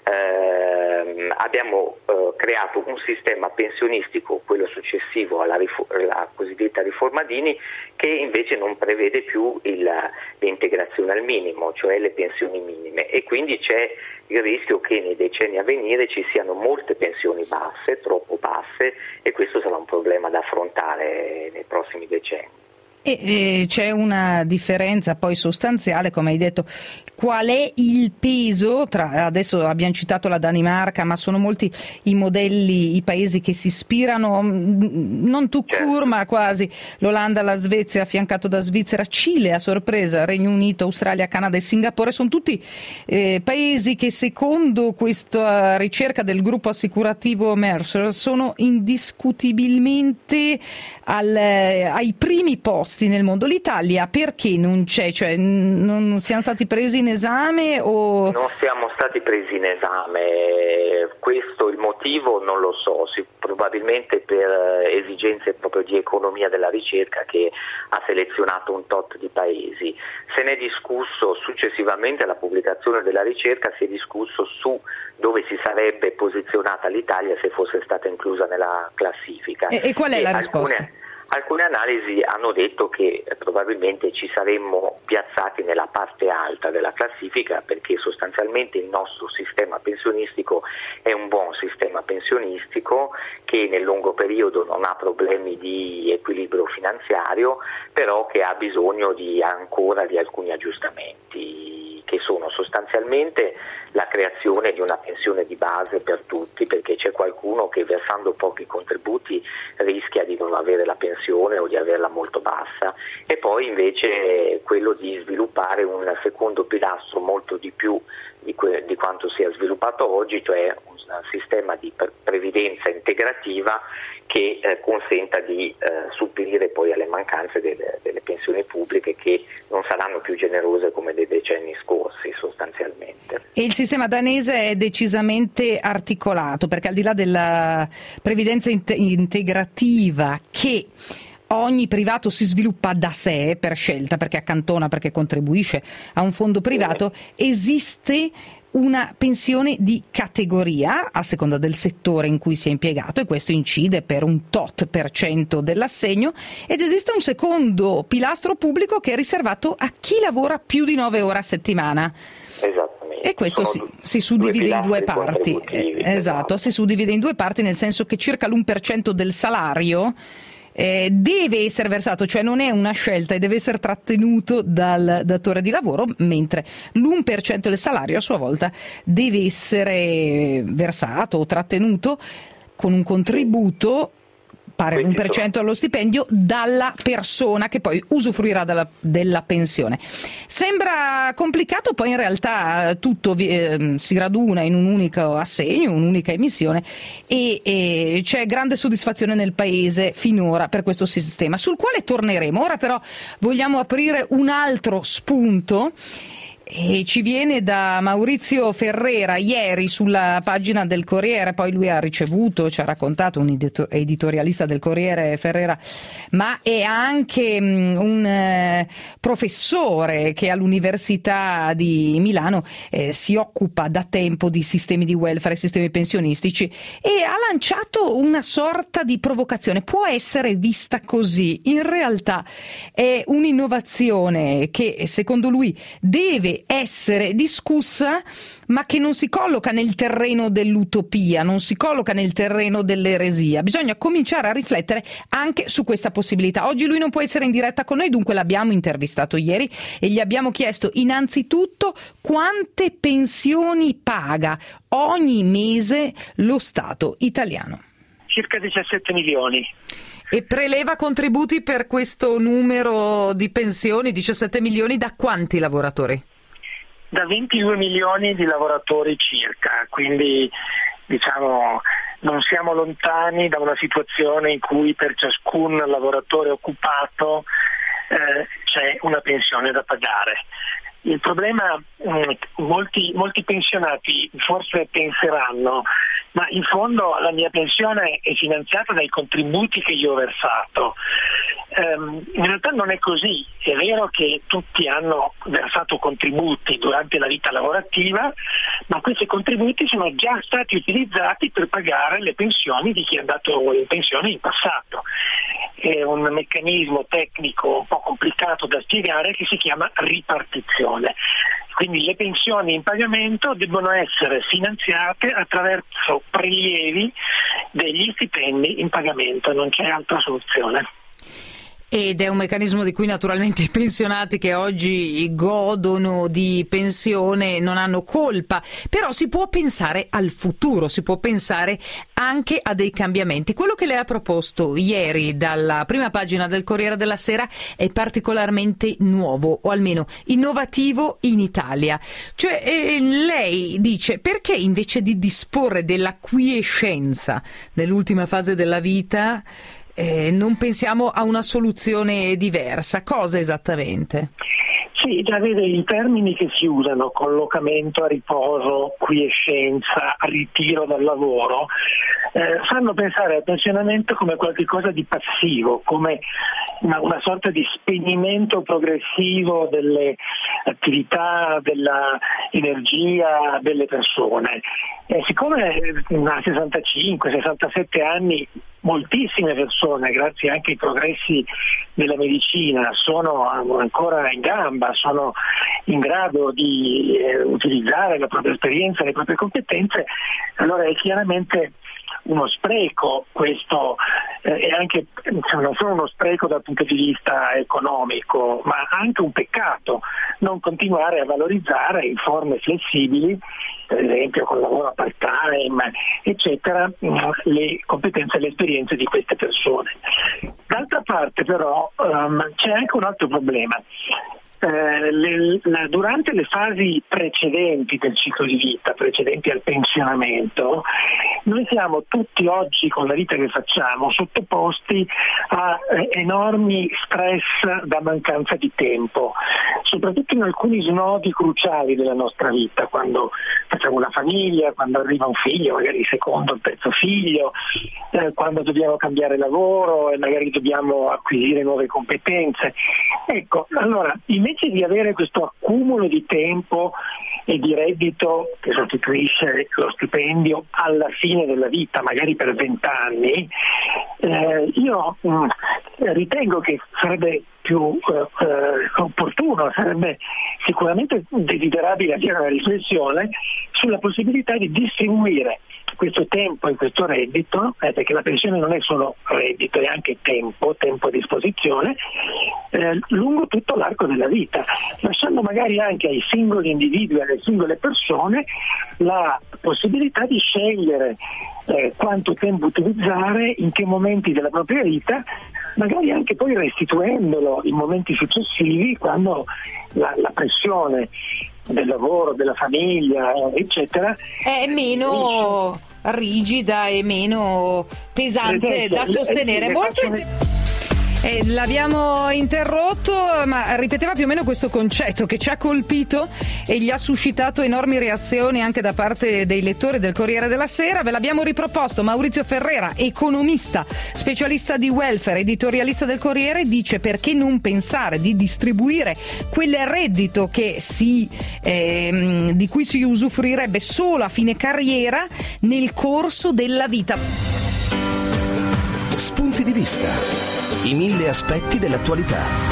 eh, abbiamo eh, creato un sistema pensionistico, quello successivo alla, rifo- alla cosiddetta riforma Dini, che invece non prevede più il, l'integrazione al minimo, cioè le pensioni minime, e quindi c'è il rischio che nei decenni a venire ci siano molte pensioni basse, troppo basse, e questo sarà un problema da affrontare nei prossimi decenni. E, e c'è una differenza poi sostanziale, come hai detto. Qual è il peso tra, adesso abbiamo citato la Danimarca, ma sono molti i modelli, i paesi che si ispirano, non tout court, ma quasi, l'Olanda, la Svezia, affiancato da Svizzera, Cile a sorpresa, Regno Unito, Australia, Canada e Singapore, sono tutti eh, paesi che secondo questa ricerca del gruppo assicurativo Mercer sono indiscutibilmente al, ai primi posti nel mondo. L'Italia perché non c'è? Cioè non siamo stati presi in esame o... Non siamo stati presi in esame, questo il motivo non lo so, sì, probabilmente per esigenze proprio di economia della ricerca che ha selezionato un tot di paesi. Se ne è discusso successivamente alla pubblicazione della ricerca, si è discusso su dove si sarebbe posizionata l'Italia se fosse stata inclusa nella classifica. E, e qual è e la alcune... risposta? Alcune analisi hanno detto che eh, probabilmente ci saremmo piazzati nella parte alta della classifica, perché sostanzialmente il nostro sistema pensionistico è un buon sistema pensionistico che nel lungo periodo non ha problemi di equilibrio finanziario, però che ha bisogno di ancora di alcuni aggiustamenti, che sono sostanzialmente la creazione di una pensione di base per tutti, perché c'è qualcuno che versando pochi contributi rischia di non avere la pensione o di averla molto bassa, e poi invece quello di sviluppare un secondo pilastro molto di più di, que- di quanto sia sviluppato oggi, cioè un sistema di pre- previdenza integrativa che eh, consenta di eh, supplire poi alle mancanze delle, delle pensioni pubbliche, che non saranno più generose come dei decenni scorsi sostanzialmente. E il sistema danese è decisamente articolato, perché al di là della previdenza int- integrativa che ogni privato si sviluppa da sé per scelta, perché accantona, perché contribuisce a un fondo privato, esiste una pensione di categoria a seconda del settore in cui si è impiegato, e questo incide per un tot per cento dell'assegno, ed esiste un secondo pilastro pubblico che è riservato a chi lavora più di nove ore a settimana. Esattamente. E questo si, si suddivide in due parti. Eh, esatto, si suddivide in due parti, nel senso che circa l'uno per cento del salario Eh, deve essere versato, cioè non è una scelta e deve essere trattenuto dal datore di lavoro, mentre l'uno per cento del salario a sua volta deve essere versato o trattenuto con un contributo pare l'uno per cento allo stipendio dalla persona che poi usufruirà della, della pensione. Sembra complicato, poi in realtà tutto eh, si raduna in un unico assegno, un'unica emissione, e, e c'è grande soddisfazione nel paese finora per questo sistema, sul quale torneremo. Ora però vogliamo aprire un altro spunto, e ci viene da Maurizio Ferrera. Ieri sulla pagina del Corriere, poi lui ha ricevuto, ci ha raccontato, un editorialista del Corriere, Ferrera, ma è anche um, un eh, professore che all'Università di Milano eh, si occupa da tempo di sistemi di welfare e sistemi pensionistici, e ha lanciato una sorta di provocazione. Può essere vista così, in realtà è un'innovazione che secondo lui deve essere discussa, ma che non si colloca nel terreno dell'utopia, non si colloca nel terreno dell'eresia. Bisogna cominciare a riflettere anche su questa possibilità. Oggi lui non può essere in diretta con noi, dunque l'abbiamo intervistato ieri e gli abbiamo chiesto innanzitutto quante pensioni paga ogni mese lo Stato italiano. Circa diciassette milioni. E preleva contributi per questo numero di pensioni, diciassette milioni, da quanti lavoratori? Da ventidue milioni di lavoratori circa, quindi diciamo non siamo lontani da una situazione in cui per ciascun lavoratore occupato eh, c'è una pensione da pagare. il problema, eh, molti, molti pensionati forse penseranno, ma in fondo la mia pensione è finanziata dai contributi che io ho versato. Um, in realtà non è così, è vero che tutti hanno versato contributi durante la vita lavorativa, ma questi contributi sono già stati utilizzati per pagare le pensioni di chi è andato in pensione in passato. È un meccanismo tecnico un po' complicato da spiegare che si chiama ripartizione. Quindi le pensioni in pagamento debbono essere finanziate attraverso prelievi degli stipendi in pagamento, non c'è altra soluzione. Ed è un meccanismo di cui naturalmente i pensionati che oggi godono di pensione non hanno colpa, però si può pensare al futuro, si può pensare anche a dei cambiamenti. Quello che lei ha proposto ieri dalla prima pagina del Corriere della Sera è particolarmente nuovo, o almeno innovativo in Italia. Cioè eh, lei dice: perché invece di disporre della quiescenza nell'ultima fase della vita Eh, non pensiamo a una soluzione diversa? Cosa esattamente? Sì, già vede i termini che si usano: collocamento a riposo, quiescenza, ritiro dal lavoro, eh, fanno pensare al pensionamento come qualcosa di passivo, come una, una sorta di spegnimento progressivo delle attività, della energia delle persone. E siccome a sessantacinque sessantasette anni moltissime persone, grazie anche ai progressi della medicina, sono ancora in gamba, sono in grado di eh, utilizzare la propria esperienza, le proprie competenze, allora è chiaramente uno spreco questo, eh, è anche cioè, non solo uno spreco dal punto di vista economico, ma anche un peccato non continuare a valorizzare in forme flessibili, per esempio con lavoro a part-time, eccetera, le competenze e le esperienze di queste persone. D'altra parte però um, c'è anche un altro problema. Eh, le, la, durante le fasi precedenti del ciclo di vita, precedenti al pensionamento, noi siamo tutti oggi, con la vita che facciamo, sottoposti a eh, enormi stress da mancanza di tempo, soprattutto in alcuni snodi cruciali della nostra vita, quando facciamo una famiglia, quando arriva un figlio, magari il secondo o il terzo figlio, eh, quando dobbiamo cambiare lavoro e magari dobbiamo acquisire nuove competenze. Ecco, allora, invece di avere questo accumulo di tempo e di reddito che sostituisce lo stipendio alla fine della vita, magari per vent'anni, eh, io mh, ritengo che sarebbe più eh, eh, opportuno, sarebbe sicuramente desiderabile avere una riflessione sulla possibilità di distribuire questo tempo e questo reddito, eh, perché la pensione non è solo reddito, è anche tempo, tempo a disposizione, eh, lungo tutto l'arco della vita, lasciando magari anche ai singoli individui, alle singole persone, la possibilità di scegliere eh, quanto tempo utilizzare, in che momenti della propria vita, magari anche poi restituendolo in momenti successivi, quando la, la pressione del lavoro, della famiglia, eccetera, è meno rigida e meno pesante da sostenere. Molto Eh, l'abbiamo interrotto, ma ripeteva più o meno questo concetto che ci ha colpito e gli ha suscitato enormi reazioni anche da parte dei lettori del Corriere della Sera. Ve l'abbiamo riproposto. Maurizio Ferrera, economista, specialista di welfare, editorialista del Corriere, dice: perché non pensare di distribuire quel reddito che si, eh, di cui si usufruirebbe solo a fine carriera nel corso della vita. Spunti di vista. I mille aspetti dell'attualità.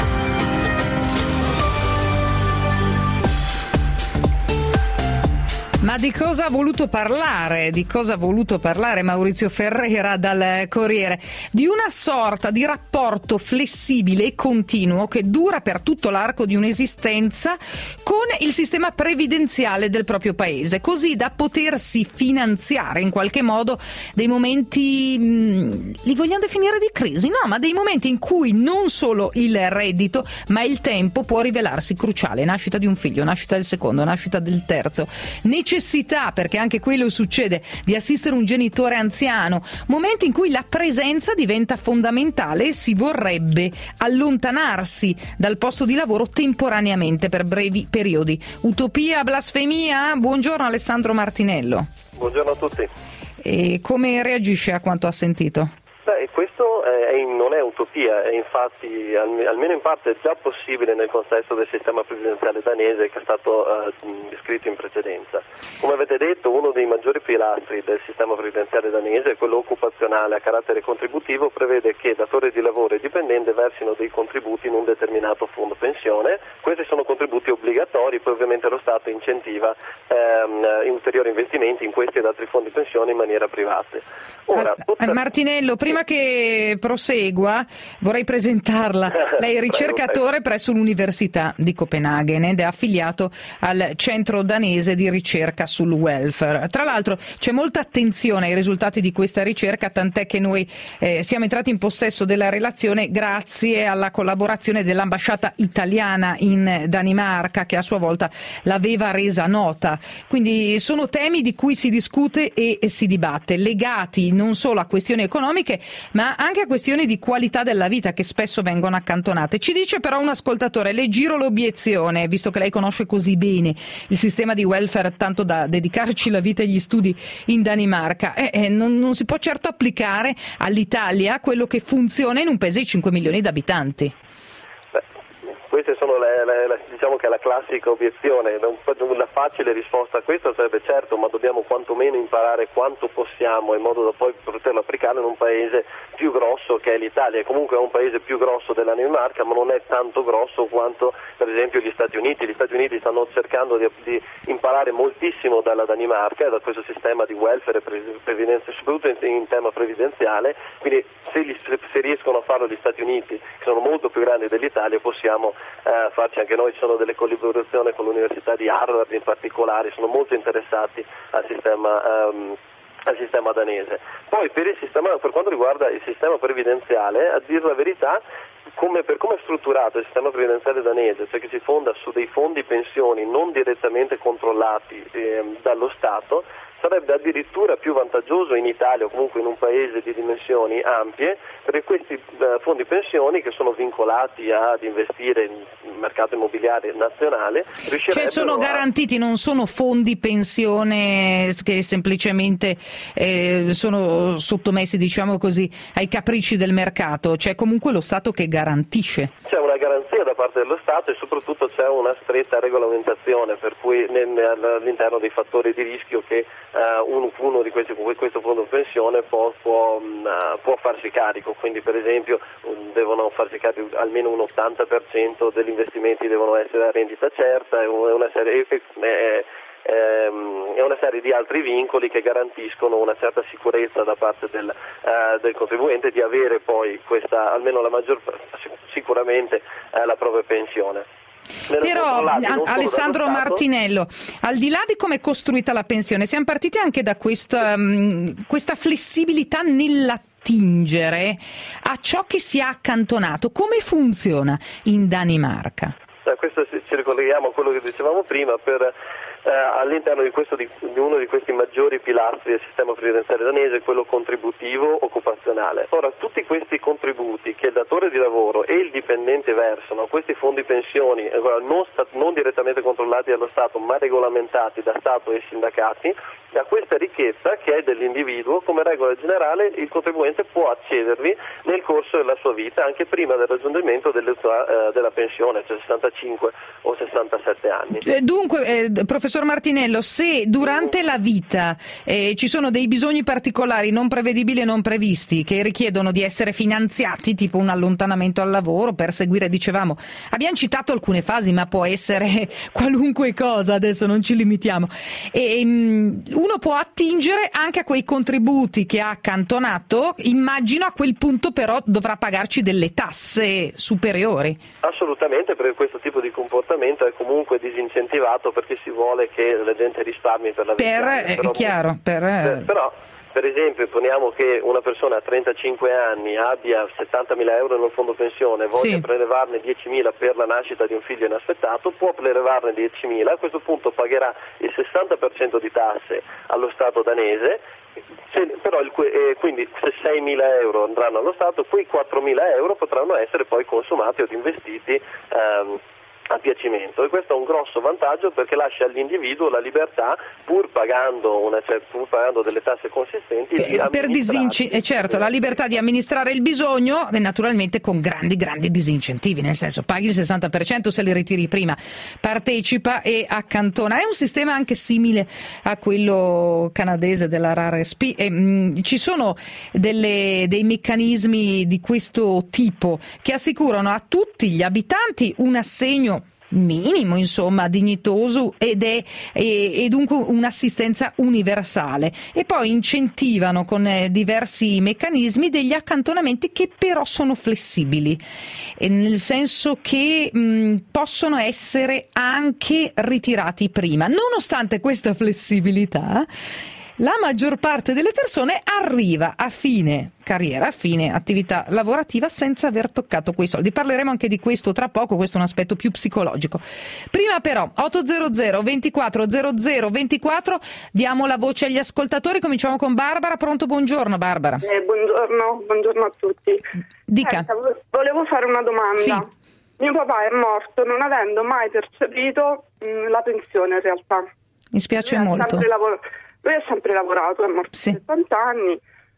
Ma di cosa ha voluto parlare? Di cosa ha voluto parlare Maurizio Ferrera dal Corriere? Di una sorta di rapporto flessibile e continuo che dura per tutto l'arco di un'esistenza con il sistema previdenziale del proprio paese, così da potersi finanziare in qualche modo dei momenti, mh, li vogliamo definire di crisi? No, ma dei momenti in cui non solo il reddito, ma il tempo può rivelarsi cruciale. Nascita di un figlio, nascita del secondo, nascita del terzo, necessità necessità, perché anche quello succede, di assistere un genitore anziano, momenti in cui la presenza diventa fondamentale e si vorrebbe allontanarsi dal posto di lavoro temporaneamente per brevi periodi. Utopia, blasfemia? Buongiorno Alessandro Martinello. Buongiorno a tutti. E come reagisce a quanto ha sentito? Beh, questo è, non è utopia, è infatti almeno in parte è già possibile nel contesto del sistema previdenziale danese che è stato uh, descritto in precedenza. Come avete detto, uno dei maggiori pilastri del sistema previdenziale danese, quello occupazionale a carattere contributivo, prevede che datore di lavoro e dipendente versino dei contributi in un determinato fondo pensione. Questi sono contributi obbligatori, poi ovviamente lo Stato incentiva ehm, ulteriori investimenti in questi ed altri fondi pensione in maniera privata. Ora, tutta... Martinello, prima che prosegua vorrei presentarla. Lei è ricercatore presso l'Università di Copenaghen ed è affiliato al Centro danese di ricerca sul welfare. Tra l'altro c'è molta attenzione ai risultati di questa ricerca, tant'è che noi eh, siamo entrati in possesso della relazione grazie alla collaborazione dell'ambasciata italiana in Danimarca, che a sua volta l'aveva resa nota. Quindi sono temi di cui si discute e, e si dibatte, legati non solo a questioni economiche ma anche a questioni di qualità della vita che spesso vengono accantonate. Ci dice però un ascoltatore, le giro l'obiezione, visto che lei conosce così bene il sistema di welfare tanto da dedicarci la vita e gli studi in Danimarca, eh, eh, non, non si può certo applicare all'Italia quello che funziona in un paese di cinque milioni di abitanti. Queste sono le, le, le, diciamo che è la classica obiezione. Una facile risposta a questo sarebbe certo, ma dobbiamo quantomeno imparare quanto possiamo in modo da poi poterlo applicare in un paese più grosso che è l'Italia. Comunque è un paese più grosso della Danimarca, ma non è tanto grosso quanto per esempio gli Stati Uniti. Gli Stati Uniti stanno cercando di, di imparare moltissimo dalla Danimarca e da questo sistema di welfare, soprattutto in, in tema previdenziale, quindi se, gli, se riescono a farlo gli Stati Uniti, che sono molto più grandi dell'Italia, possiamo Eh, farci anche noi. Ci sono delle collaborazioni con l'Università di Harvard in particolare, sono molto interessati al sistema ehm, al sistema danese. Poi per il sistema, per quanto riguarda il sistema previdenziale, a dire la verità, come, per come è strutturato il sistema previdenziale danese, cioè che si fonda su dei fondi pensioni non direttamente controllati ehm, dallo Stato, sarebbe addirittura più vantaggioso in Italia o comunque in un paese di dimensioni ampie, perché questi eh, fondi pensioni che sono vincolati ad investire nel mercato immobiliare nazionale cioè sono garantiti, non sono fondi pensione che semplicemente eh, sono sottomessi, diciamo così, ai capricci del mercato, c'è comunque lo Stato che garantisce. C'è una garanzia da parte dello Stato e soprattutto c'è una stretta regolamentazione, per cui all'interno dei fattori di rischio che Uh, uno, uno di questi, questo fondo pensione può, può, uh, può farsi carico, quindi per esempio um, devono farsi carico almeno un ottanta per cento degli investimenti devono essere a rendita certa e una serie, è, è, è una serie di altri vincoli che garantiscono una certa sicurezza da parte del, uh, del contribuente di avere poi questa, almeno la maggior sicuramente uh, la propria pensione. Però Alessandro Martinello, al di là di come è costruita la pensione, siamo partiti anche da questa, um, questa flessibilità nell'attingere a ciò che si è accantonato. Come funziona in Danimarca? Da questo ci ricolleghiamo a quello che dicevamo prima, per eh, all'interno di, questo, di, di uno di questi maggiori pilastri del sistema previdenziale danese, quello contributivo occupazionale. Ora, tutti questi contributi che il datore di lavoro e il dipendente versano, questi fondi pensioni eh, non, sta, non direttamente controllati dallo Stato ma regolamentati da Stato e sindacati, a questa ricchezza che è dell'individuo, come regola generale il contribuente può accedervi nel corso della sua vita, anche prima del raggiungimento dell'età eh, della pensione, cioè sessantacinque o sessantasette anni. Eh, dunque, eh, professor Martinello, se durante la vita eh, ci sono dei bisogni particolari non prevedibili e non previsti che richiedono di essere finanziati, tipo un allontanamento al lavoro per seguire, dicevamo, abbiamo citato alcune fasi, ma può essere qualunque cosa, adesso non ci limitiamo, e, um, uno può attingere anche a quei contributi che ha accantonato, immagino a quel punto però dovrà pagarci delle tasse superiori. Assolutamente, perché questo tipo di comportamento è comunque disincentivato perché si vuole che la gente risparmi per la vita. Per, è chiaro, per... per però Per esempio, poniamo che una persona a trentacinque anni abbia settantamila euro in un fondo pensione, voglia sì. prelevarne diecimila per la nascita di un figlio inaspettato, può prelevarne diecimila, a questo punto pagherà il sessanta per cento di tasse allo Stato danese, se, però il, eh, quindi se seimila euro andranno allo Stato, quei quattromila euro potranno essere poi consumati o investiti ehm, a piacimento, e questo è un grosso vantaggio perché lascia all'individuo la libertà, pur pagando, una, cioè, pur pagando delle tasse consistenti, eh, di per disinci- eh, certo, la libertà di amministrare il bisogno, e naturalmente con grandi grandi disincentivi, nel senso paghi il sessanta per cento se li ritiri prima, partecipa e accantona. È un sistema anche simile a quello canadese della R A R S P, e mh, ci sono delle, dei meccanismi di questo tipo che assicurano a tutti gli abitanti un assegno minimo, insomma, dignitoso ed è e, e dunque un'assistenza universale, e poi incentivano con eh, diversi meccanismi degli accantonamenti che però sono flessibili, e nel senso che mh, possono essere anche ritirati prima. Nonostante questa flessibilità, la maggior parte delle persone arriva a fine carriera, a fine attività lavorativa senza aver toccato quei soldi. Parleremo anche di questo tra poco, questo è un aspetto più psicologico. Prima però ottocento ventiquattro zero zero ventiquattro diamo la voce agli ascoltatori. Cominciamo con Barbara. Pronto, buongiorno Barbara. Eh, buongiorno, buongiorno a tutti. Dica. Eh, volevo fare una domanda. Sì. Mio papà è morto non avendo mai percepito mh, la pensione in realtà. Mi spiace Lui molto. Ha lavor- lui ha sempre lavorato, è morto a sì. settanta anni.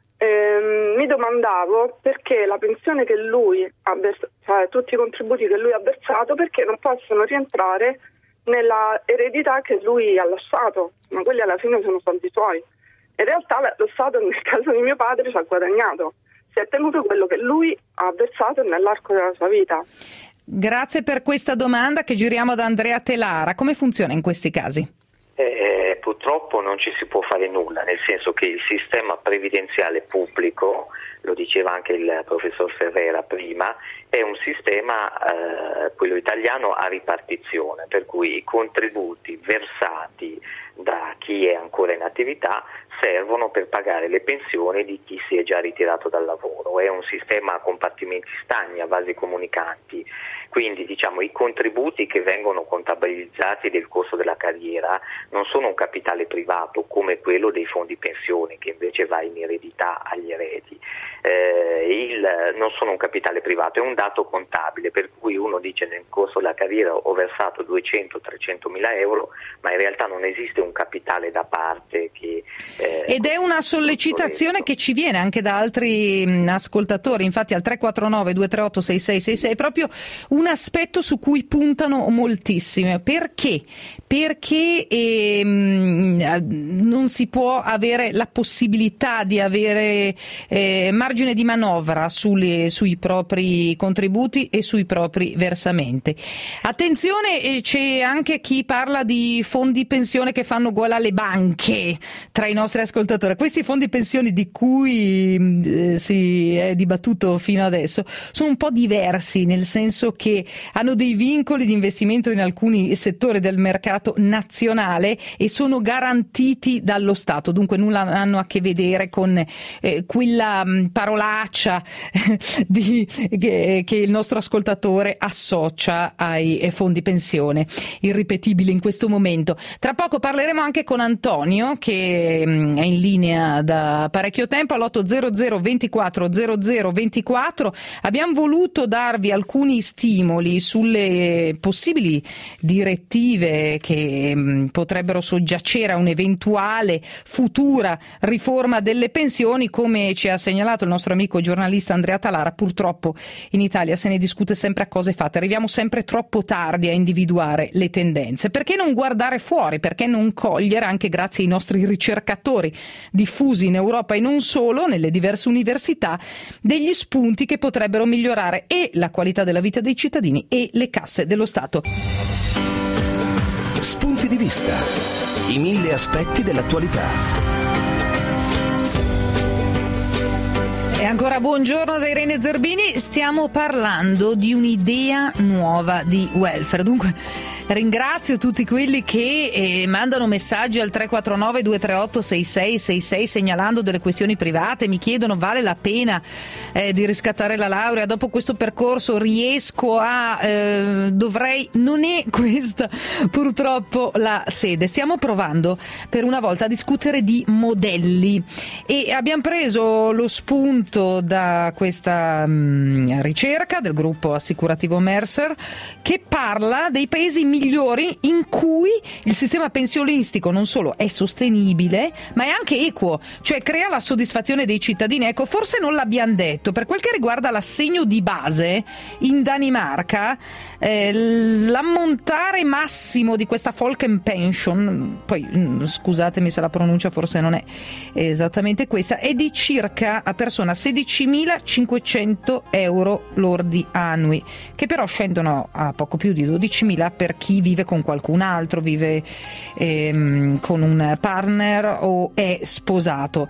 Eh, mi domandavo perché la pensione che lui ha versato, cioè tutti i contributi che lui ha versato, perché non possono rientrare nella eredità che lui ha lasciato, ma quelli alla fine sono soldi suoi. In realtà lo Stato, nel caso di mio padre, ci ha guadagnato, si è tenuto quello che lui ha versato nell'arco della sua vita. Grazie per questa domanda che giriamo ad Andrea Telara. Come funziona in questi casi? Eh, purtroppo non ci si può fare nulla, nel senso che il sistema previdenziale pubblico, lo diceva anche il professor Ferrera prima, è un sistema, eh, quello italiano, a ripartizione, per cui i contributi versati da chi è ancora in attività servono per pagare le pensioni di chi si è già ritirato dal lavoro. È un sistema a compartimenti stagni, a vasi comunicanti, quindi diciamo i contributi che vengono contabilizzati nel corso della carriera non sono un capitale privato come quello dei fondi pensioni, che invece va in eredità agli eredi. Eh, il, non sono un capitale privato, è un dato contabile, per cui uno dice nel corso della carriera ho versato duecento trecento mila euro, ma in realtà non esiste un capitale da parte che eh, ed è una sollecitazione che ci viene anche da altri mh, ascoltatori, infatti al tre quattro nove due tre otto sei sei sei sei è proprio un aspetto su cui puntano moltissime. Perché? Perché ehm, non si può avere la possibilità di avere eh, margine di manovra sulle, sui propri contributi e sui propri versamenti. Attenzione, eh, c'è anche chi parla di fondi pensione che fanno gola alle banche tra i nostri ascoltatori. Questi fondi pensioni di cui eh, si è dibattuto fino adesso sono un po' diversi, nel senso che hanno dei vincoli di investimento in alcuni settori del mercato nazionale e sono garantiti dallo Stato, dunque nulla hanno a che vedere con eh, quella mh, parolaccia di, che, che il nostro ascoltatore associa ai eh, fondi pensione, irripetibile in questo momento. Tra poco parleremo anche con Antonio, che mh, è in linea da parecchio tempo all'ottocento ventiquattro zero zero ventiquattro. Abbiamo voluto darvi alcuni stimoli sulle possibili direttive che mh, potrebbero soggiacere a un'eventuale futura riforma delle pensioni. Come ci ha segnalato il nostro amico giornalista Andrea Talara, purtroppo in Italia se ne discute sempre a cose fatte, arriviamo sempre troppo tardi a individuare le tendenze. Perché non guardare fuori? Perché non cogliere, anche grazie ai nostri ricercatori diffusi in Europa e non solo, nelle diverse università, degli spunti che potrebbero migliorare e la qualità della vita dei cittadini e le casse dello Stato. Spunti di vista. I mille aspetti dell'attualità. E ancora buongiorno da Irene Zerbini. Stiamo parlando di un'idea nuova di welfare. Dunque ringrazio tutti quelli che eh, mandano messaggi al tre quattro nove due tre otto sei sei sei sei segnalando delle questioni private, mi chiedono vale la pena eh, di riscattare la laurea, dopo questo percorso riesco a eh, dovrei, non è questa purtroppo la sede, stiamo provando per una volta a discutere di modelli e abbiamo preso lo spunto da questa mh, ricerca del gruppo assicurativo Mercer che parla dei paesi migliori in cui il sistema pensionistico non solo è sostenibile ma è anche equo, cioè crea la soddisfazione dei cittadini. Ecco, forse non l'abbiamo detto, per quel che riguarda l'assegno di base in Danimarca eh, l'ammontare massimo di questa Folkepension, poi scusatemi se la pronuncia forse non è esattamente questa, è di circa a persona sedicimilacinquecento euro lordi annui, che però scendono a poco più di dodicimila per chi vive con qualcun altro, vive ehm, con un partner o è sposato.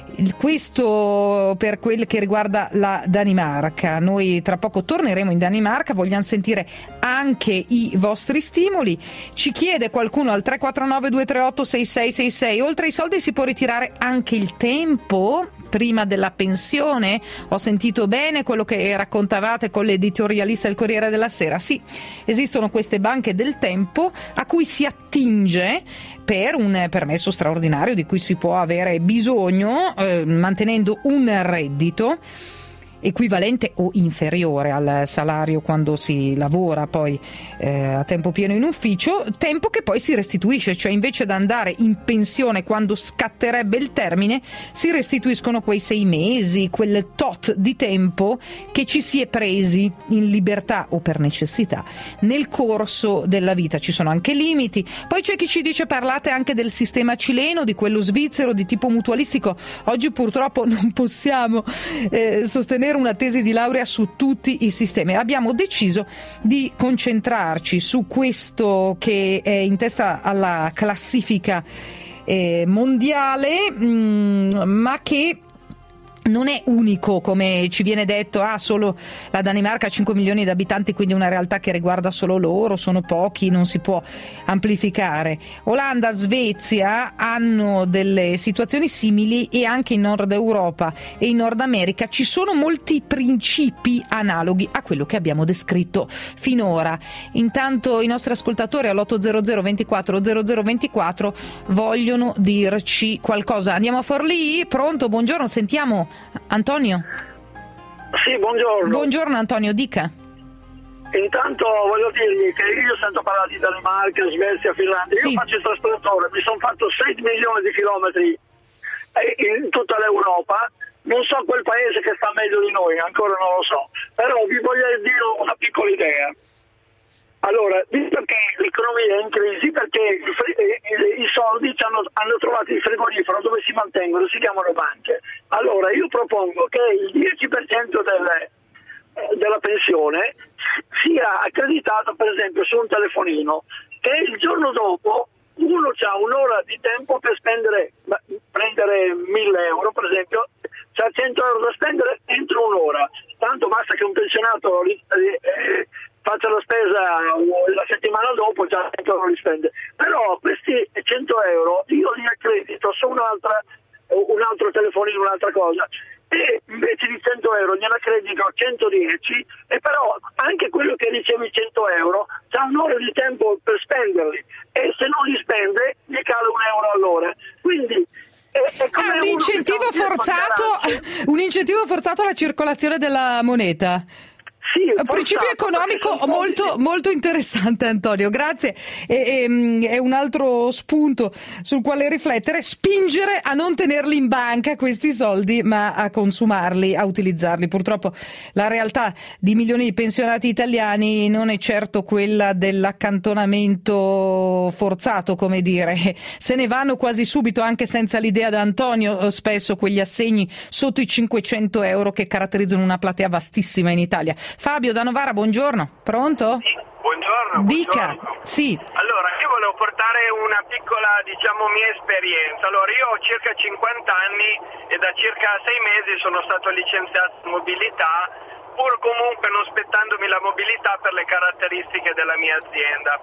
Questo per quel che riguarda la Danimarca. Noi tra poco torneremo in Danimarca, vogliamo sentire anche i vostri stimoli. Ci chiede qualcuno al tre quattro nove due tre otto sei sei sei sei, oltre ai soldi si può ritirare anche il tempo prima della pensione? Ho sentito bene quello che raccontavate con l'editorialista del Corriere della Sera. Sì, esistono queste banche del tempo a cui si attinge per un permesso straordinario di cui si può avere bisogno eh, mantenendo un reddito equivalente o inferiore al salario quando si lavora poi eh, a tempo pieno in ufficio, tempo che poi si restituisce, cioè invece di andare in pensione quando scatterebbe il termine si restituiscono quei sei mesi, quel tot di tempo che ci si è presi in libertà o per necessità nel corso della vita. Ci sono anche limiti. Poi c'è chi ci dice parlate anche del sistema cileno, di quello svizzero di tipo mutualistico. Oggi purtroppo non possiamo eh, sostenere una tesi di laurea su tutti i sistemi. Abbiamo deciso di concentrarci su questo che è in testa alla classifica eh, mondiale, mh, ma che non è unico, come ci viene detto, ah, solo la Danimarca ha cinque milioni di abitanti, quindi una realtà che riguarda solo loro, sono pochi, non si può amplificare. Olanda, Svezia hanno delle situazioni simili e anche in Nord Europa e in Nord America ci sono molti principi analoghi a quello che abbiamo descritto finora. Intanto i nostri ascoltatori all'otto zero zero ventiquattro zero zero ventiquattro vogliono dirci qualcosa. Andiamo a Forlì? Pronto? Buongiorno, sentiamo Antonio. Sì, buongiorno. Buongiorno Antonio, dica. Intanto voglio dirgli che io sento parlare di Danimarca, Svezia, Finlandia. Io sì. faccio il trasportatore, mi sono fatto sei milioni di chilometri in tutta l'Europa. Non so quel paese che sta meglio di noi, ancora non lo so. Però vi voglio dire una piccola idea. Allora, visto che l'economia è in crisi, perché i, i, i soldi ci hanno, hanno trovato il frigorifero dove si mantengono, si chiamano banche. Allora io propongo che il dieci per cento delle, eh, della pensione sia accreditato per esempio su un telefonino, che il giorno dopo uno ha un'ora di tempo per spendere, prendere mille euro per esempio, c'ha cento euro da spendere entro un'ora. Tanto basta che un pensionato eh, faccia la spesa la settimana dopo, già cento euro li spende. Però questi cento euro io li accredito su un'altra, un altro telefonino, un'altra cosa, e invece di cento euro gliene accredito centodieci, e però anche quello che ricevi cento euro c'ha un'ora di tempo per spenderli, e se non li spende gli cade un euro all'ora. Quindi è, è come un incentivo forzato, un incentivo forzato alla circolazione della moneta. Sì, un principio economico molto, molto interessante, Antonio, grazie. E, e, è un altro spunto sul quale riflettere, spingere a non tenerli in banca questi soldi, ma a consumarli, a utilizzarli. Purtroppo la realtà di milioni di pensionati italiani non è certo quella dell'accantonamento forzato, come dire. Se ne vanno quasi subito, anche senza l'idea da Antonio, spesso quegli assegni sotto i cinquecento euro che caratterizzano una platea vastissima in Italia. Fabio da Novara, buongiorno. Pronto? Sì, buongiorno. Dica. Buongiorno. Sì. Allora, io volevo portare una piccola, diciamo, mia esperienza. Allora, io ho circa cinquanta anni e da circa sei mesi sono stato licenziato in mobilità pur comunque non spettandomi la mobilità per le caratteristiche della mia azienda.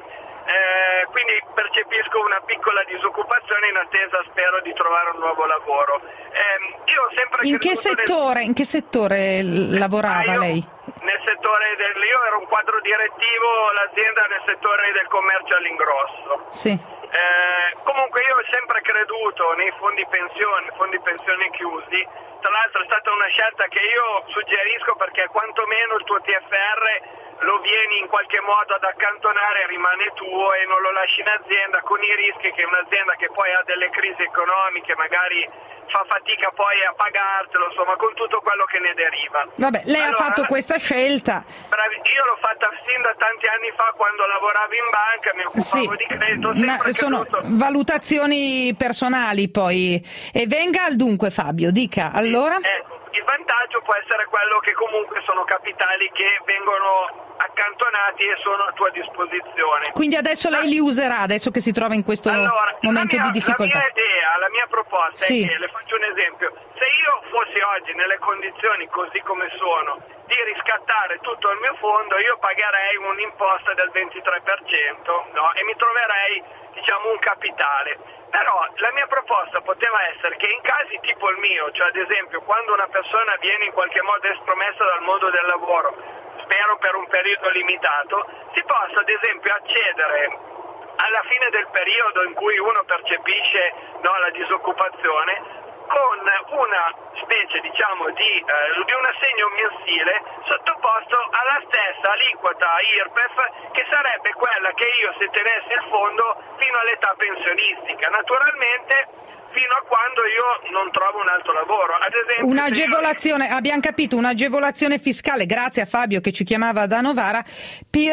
Eh, quindi percepisco una piccola disoccupazione in attesa, spero, di trovare un nuovo lavoro. Eh, io ho sempre in che settore, nel... in che settore lavorava ah, io, lei? Nel settore del, io ero un quadro direttivo, l'azienda nel settore del commercio all'ingrosso. Sì. Eh, comunque io ho sempre creduto nei fondi pensione, fondi pensione chiusi. Tra l'altro è stata una scelta che io suggerisco, perché quantomeno il tuo T F R lo vieni in qualche modo ad accantonare, rimane tuo e non lo lasci in azienda, con i rischi che un'azienda che poi ha delle crisi economiche magari fa fatica poi a pagartelo, insomma, con tutto quello che ne deriva. Vabbè, lei allora, ha fatto questa scelta. Bravi, io l'ho fatta sin da tanti anni fa, quando lavoravo in banca, mi occupavo sì, di credito. Ma sono creduto... valutazioni personali poi. E venga al dunque, Fabio, dica, allora? Ecco, il vantaggio può essere quello che comunque sono capitali che vengono accantonati e sono a tua disposizione. Quindi adesso lei li userà, adesso che si trova in questo allora, momento mia, di difficoltà. La mia idea, la mia proposta sì. è che, le faccio un esempio, se io fossi oggi nelle condizioni così come sono di riscattare tutto il mio fondo, io pagherei un'imposta del ventitré per cento, no? E mi troverei, diciamo, un capitale. Però la mia proposta poteva essere che in casi tipo il mio, cioè ad esempio quando una persona viene in qualche modo espromessa dal mondo del lavoro, spero per un periodo limitato, si possa ad esempio accedere alla fine del periodo in cui uno percepisce, no, la disoccupazione, con una specie, diciamo, di, eh, di un assegno mensile sottoposto alla stessa aliquota I R P E F che sarebbe quella che io se tenessi il fondo fino all'età pensionistica, naturalmente fino a quando io non trovo un altro lavoro. Ad esempio, un'agevolazione, io... abbiamo capito, un'agevolazione fiscale, grazie a Fabio che ci chiamava da Novara, per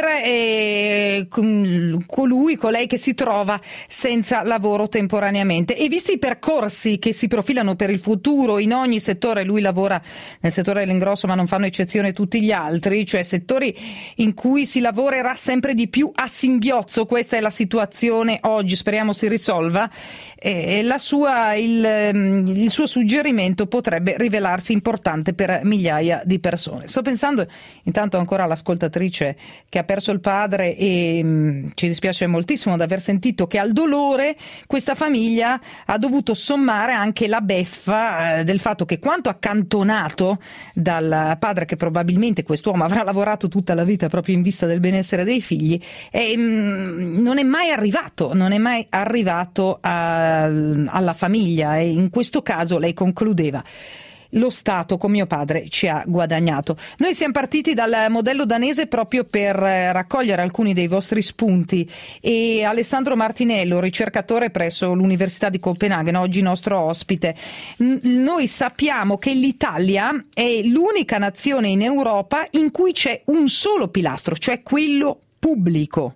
eh, colui, colei che si trova senza lavoro temporaneamente. E visti i percorsi che si profilano per il futuro in ogni settore, lui lavora nel settore dell'ingrosso ma non fanno eccezione tutti gli altri, cioè settori in cui si lavorerà sempre di più a singhiozzo, questa è la situazione oggi, speriamo si risolva, e la sua, il, il suo suggerimento potrebbe rivelarsi importante per migliaia di persone. Sto pensando intanto ancora all'ascoltatrice che ha perso il padre e mh, ci dispiace moltissimo di aver sentito che al dolore questa famiglia ha dovuto sommare anche la beffa eh, del fatto che quanto accantonato dal padre, che probabilmente quest'uomo avrà lavorato tutta la vita proprio in vista del benessere dei figli, e, mh, non è mai arrivato, non è mai arrivato a alla famiglia, e in questo caso lei concludeva: lo Stato con mio padre ci ha guadagnato. Noi siamo partiti dal modello danese proprio per raccogliere alcuni dei vostri spunti, e Alessandro Martinello, ricercatore presso l'Università di Copenaghen, oggi nostro ospite. Noi sappiamo che l'Italia è l'unica nazione in Europa in cui c'è un solo pilastro, cioè quello pubblico.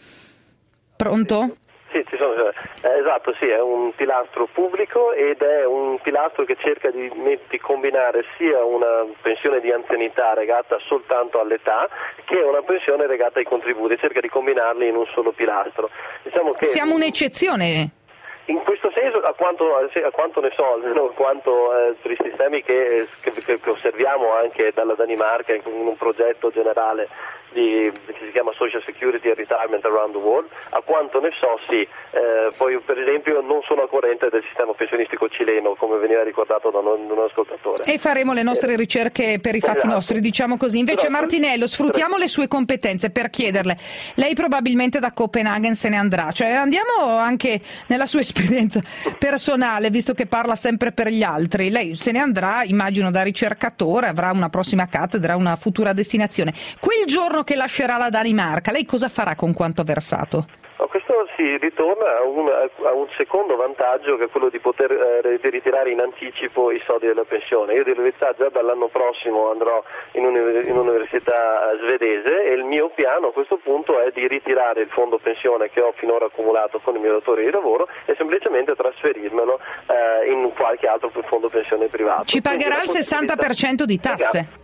Pronto? Sì, ci sono, eh, esatto, sì, è un pilastro pubblico ed è un pilastro che cerca di, di combinare sia una pensione di anzianità legata soltanto all'età che una pensione legata ai contributi, cerca di combinarli in un solo pilastro. Diciamo che siamo un'eccezione. In questo senso, a quanto, a quanto ne so, no, quanto eh, per i sistemi che, che, che osserviamo anche dalla Danimarca in un progetto generale di, che si chiama Social Security and Retirement Around the World, a quanto ne so sì, eh, poi per esempio non sono a corrente del sistema pensionistico cileno, come veniva ricordato da un, da un ascoltatore. E faremo le nostre eh. ricerche per i fatti esatto. nostri, diciamo così. Invece però, Martinello, sfruttiamo però... le sue competenze per chiederle, lei probabilmente da Copenaghen se ne andrà, cioè andiamo anche nella sua esperienza personale, visto che parla sempre per gli altri, lei se ne andrà, immagino da ricercatore, avrà una prossima cattedra, una futura destinazione. Quel giorno che lascerà la Danimarca, lei cosa farà con quanto ha versato? No, questo si ritorna a un, a un secondo vantaggio, che è quello di poter eh, di ritirare in anticipo i soldi della pensione. Io di verità già dall'anno prossimo andrò in, un, in un'università svedese e il mio piano a questo punto è di ritirare il fondo pensione che ho finora accumulato con il mio datore di lavoro e semplicemente trasferirmelo eh, in qualche altro fondo pensione privato. Ci pagherà il sessanta per cento di tasse?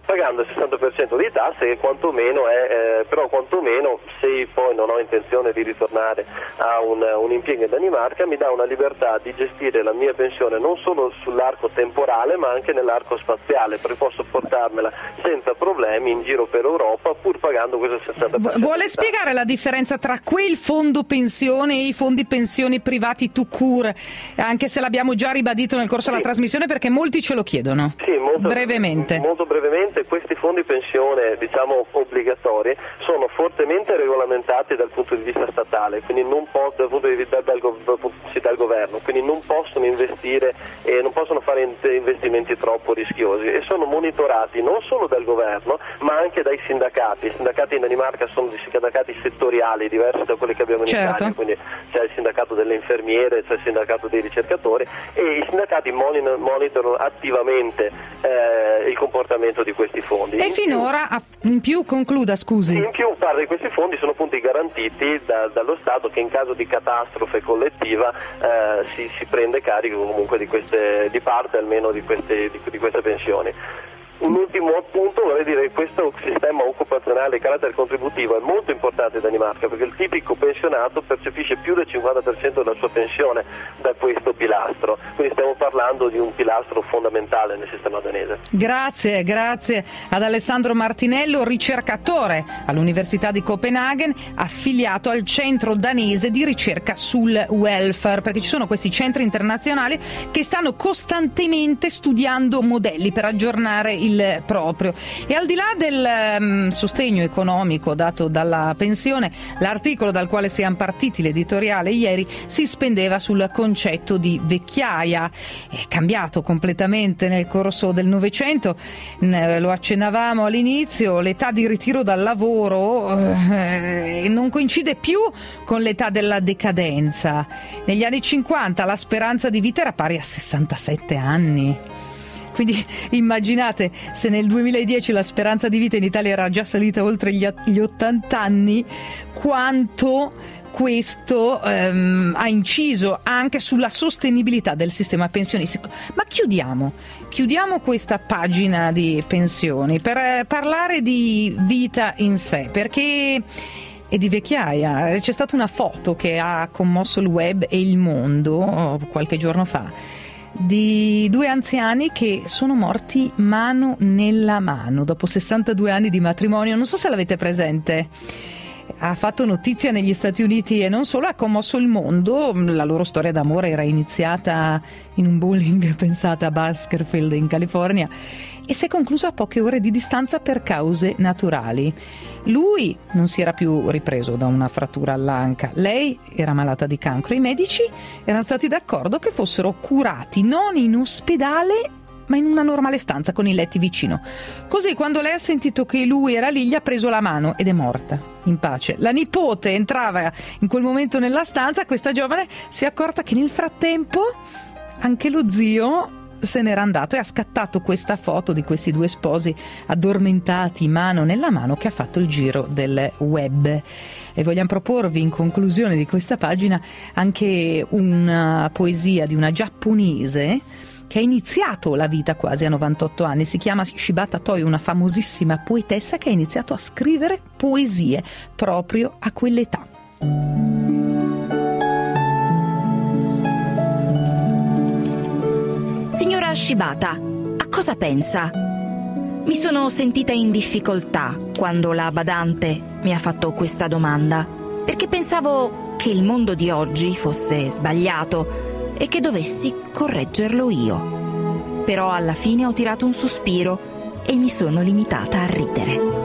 pagando il sessanta per cento di tasse, che quantomeno è, eh, però quantomeno se poi non ho intenzione di ritornare a un, un impiego in Danimarca, mi dà una libertà di gestire la mia pensione non solo sull'arco temporale ma anche nell'arco spaziale, perché posso portarmela senza problemi in giro per Europa pur pagando questo sessanta per cento. Vuole spiegare la differenza tra quel fondo pensione e i fondi pensioni privati tout court, anche se l'abbiamo già ribadito nel corso sì. della trasmissione, perché molti ce lo chiedono? Sì, molto brevemente. Molto brevemente, questi fondi pensione, diciamo obbligatori, sono fortemente regolamentati dal punto di vista statale, quindi non po- dal punto di vista dal, sì, dal governo, quindi non possono investire e non possono fare investimenti troppo rischiosi, e sono monitorati non solo dal governo ma anche dai sindacati. I sindacati in Danimarca sono dei sindacati settoriali diversi da quelli che abbiamo in certo. Italia, quindi c'è il sindacato delle infermiere, c'è il sindacato dei ricercatori, e i sindacati monitorano attivamente eh, il comportamento di questi fondi. E in finora, più, in più, concluda, scusi. In più, parte di questi fondi sono appunto garantiti da, dallo Stato, che in caso di catastrofe collettiva eh, si, si prende carico comunque di queste, di parte almeno di queste, di, di queste pensioni. Un ultimo appunto, vorrei dire che questo sistema occupazionale a carattere contributivo è molto importante in Danimarca, perché il tipico pensionato percepisce più del cinquanta per cento della sua pensione da questo pilastro, quindi stiamo parlando di un pilastro fondamentale nel sistema danese. Grazie, grazie ad Alessandro Martinello, ricercatore all'Università di Copenaghen, affiliato al Centro danese di ricerca sul welfare, perché ci sono questi centri internazionali che stanno costantemente studiando modelli per aggiornare il il proprio. E al di là del um, sostegno economico dato dalla pensione, l'articolo dal quale siamo partiti, l'editoriale ieri, si spendeva sul concetto di vecchiaia. È cambiato completamente nel corso del Novecento, lo accennavamo all'inizio, l'età di ritiro dal lavoro eh, non coincide più con l'età della decadenza. Negli anni cinquanta la speranza di vita era pari a sessantasette anni. Quindi immaginate, se nel duemiladieci la speranza di vita in Italia era già salita oltre gli, gli ottanta anni, quanto questo ehm, ha inciso anche sulla sostenibilità del sistema pensionistico. Ma chiudiamo, chiudiamo questa pagina di pensioni per eh, parlare di vita in sé, perché e di vecchiaia. C'è stata una foto che ha commosso il web e il mondo qualche giorno fa, di due anziani che sono morti mano nella mano dopo sessantadue anni di matrimonio. Non so se l'avete presente. Ha fatto notizia negli Stati Uniti e non solo, ha commosso il mondo. La loro storia d'amore era iniziata in un bowling, pensate, a Bakersfield in California, e si è conclusa a poche ore di distanza per cause naturali. Lui non si era più ripreso da una frattura all'anca, lei era malata di cancro. I medici erano stati d'accordo che fossero curati non in ospedale ma in una normale stanza con i letti vicino. Così, quando lei ha sentito che lui era lì, gli ha preso la mano ed è morta in pace. La nipote entrava in quel momento nella stanza, questa giovane si è accorta che nel frattempo anche lo zio se n'era andato e ha scattato questa foto di questi due sposi addormentati mano nella mano, che ha fatto il giro del web. E vogliamo proporvi in conclusione di questa pagina anche una poesia di una giapponese che ha iniziato la vita quasi a novantotto anni. Si chiama Shibata Toyo, una famosissima poetessa che ha iniziato a scrivere poesie proprio a quell'età. Signora Shibata, a cosa pensa? Mi sono sentita in difficoltà quando la badante mi ha fatto questa domanda, perché pensavo che il mondo di oggi fosse sbagliato e che dovessi correggerlo io. Però alla fine ho tirato un sospiro e mi sono limitata a ridere.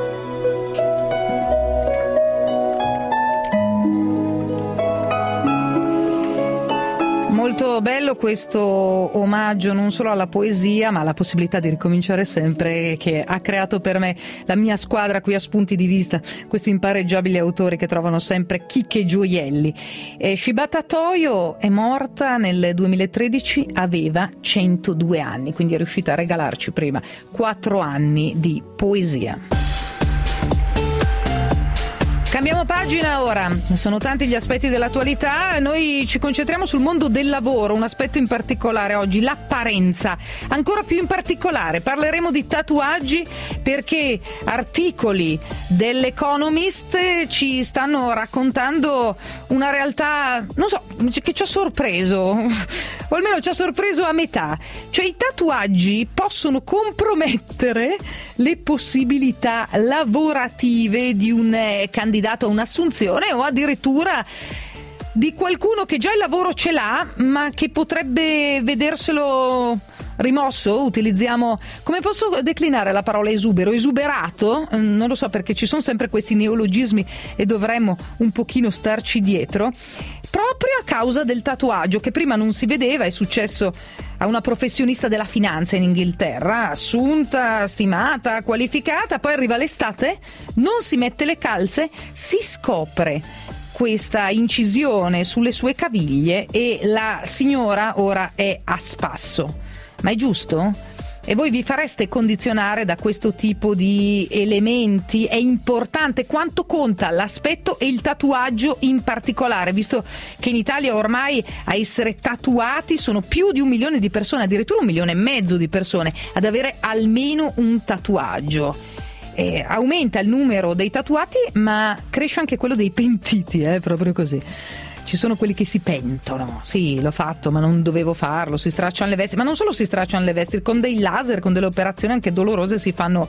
Molto bello questo omaggio non solo alla poesia ma alla possibilità di ricominciare sempre, che ha creato per me la mia squadra qui a Spunti di Vista, questi impareggiabili autori che trovano sempre chicche e gioielli. E Shibata Toyo è morta nel duemilatredici, aveva centodue anni, quindi è riuscita a regalarci prima quattro anni di poesia. Cambiamo pagina ora, sono tanti gli aspetti dell'attualità, noi ci concentriamo sul mondo del lavoro, un aspetto in particolare oggi, l'apparenza. Ancora più in particolare parleremo di tatuaggi perché articoli dell'Economist ci stanno raccontando una realtà, non so, che ci ha sorpreso, o almeno ci ha sorpreso a metà. Cioè i tatuaggi possono compromettere le possibilità lavorative di un eh, candidato a un'assunzione o addirittura di qualcuno che già il lavoro ce l'ha ma che potrebbe vederselo rimosso. Utilizziamo, come posso declinare la parola esubero? Esuberato? Non lo so, perché ci sono sempre questi neologismi e dovremmo un pochino starci dietro, proprio a causa del tatuaggio che prima non si vedeva. È successo a una professionista della finanza in Inghilterra, assunta, stimata, qualificata, poi arriva l'estate, non si mette le calze, si scopre questa incisione sulle sue caviglie e la signora ora è a spasso. Ma è giusto? E voi vi fareste condizionare da questo tipo di elementi? È importante quanto conta l'aspetto e il tatuaggio in particolare, visto che in Italia ormai a essere tatuati sono più di un milione di persone, addirittura un milione e mezzo di persone ad avere almeno un tatuaggio. Eh, aumenta il numero dei tatuati, ma cresce anche quello dei pentiti, è eh, proprio così. Ci sono quelli che si pentono, sì, l'ho fatto ma non dovevo farlo, si stracciano le vesti, ma non solo si stracciano le vesti, con dei laser, con delle operazioni anche dolorose si fanno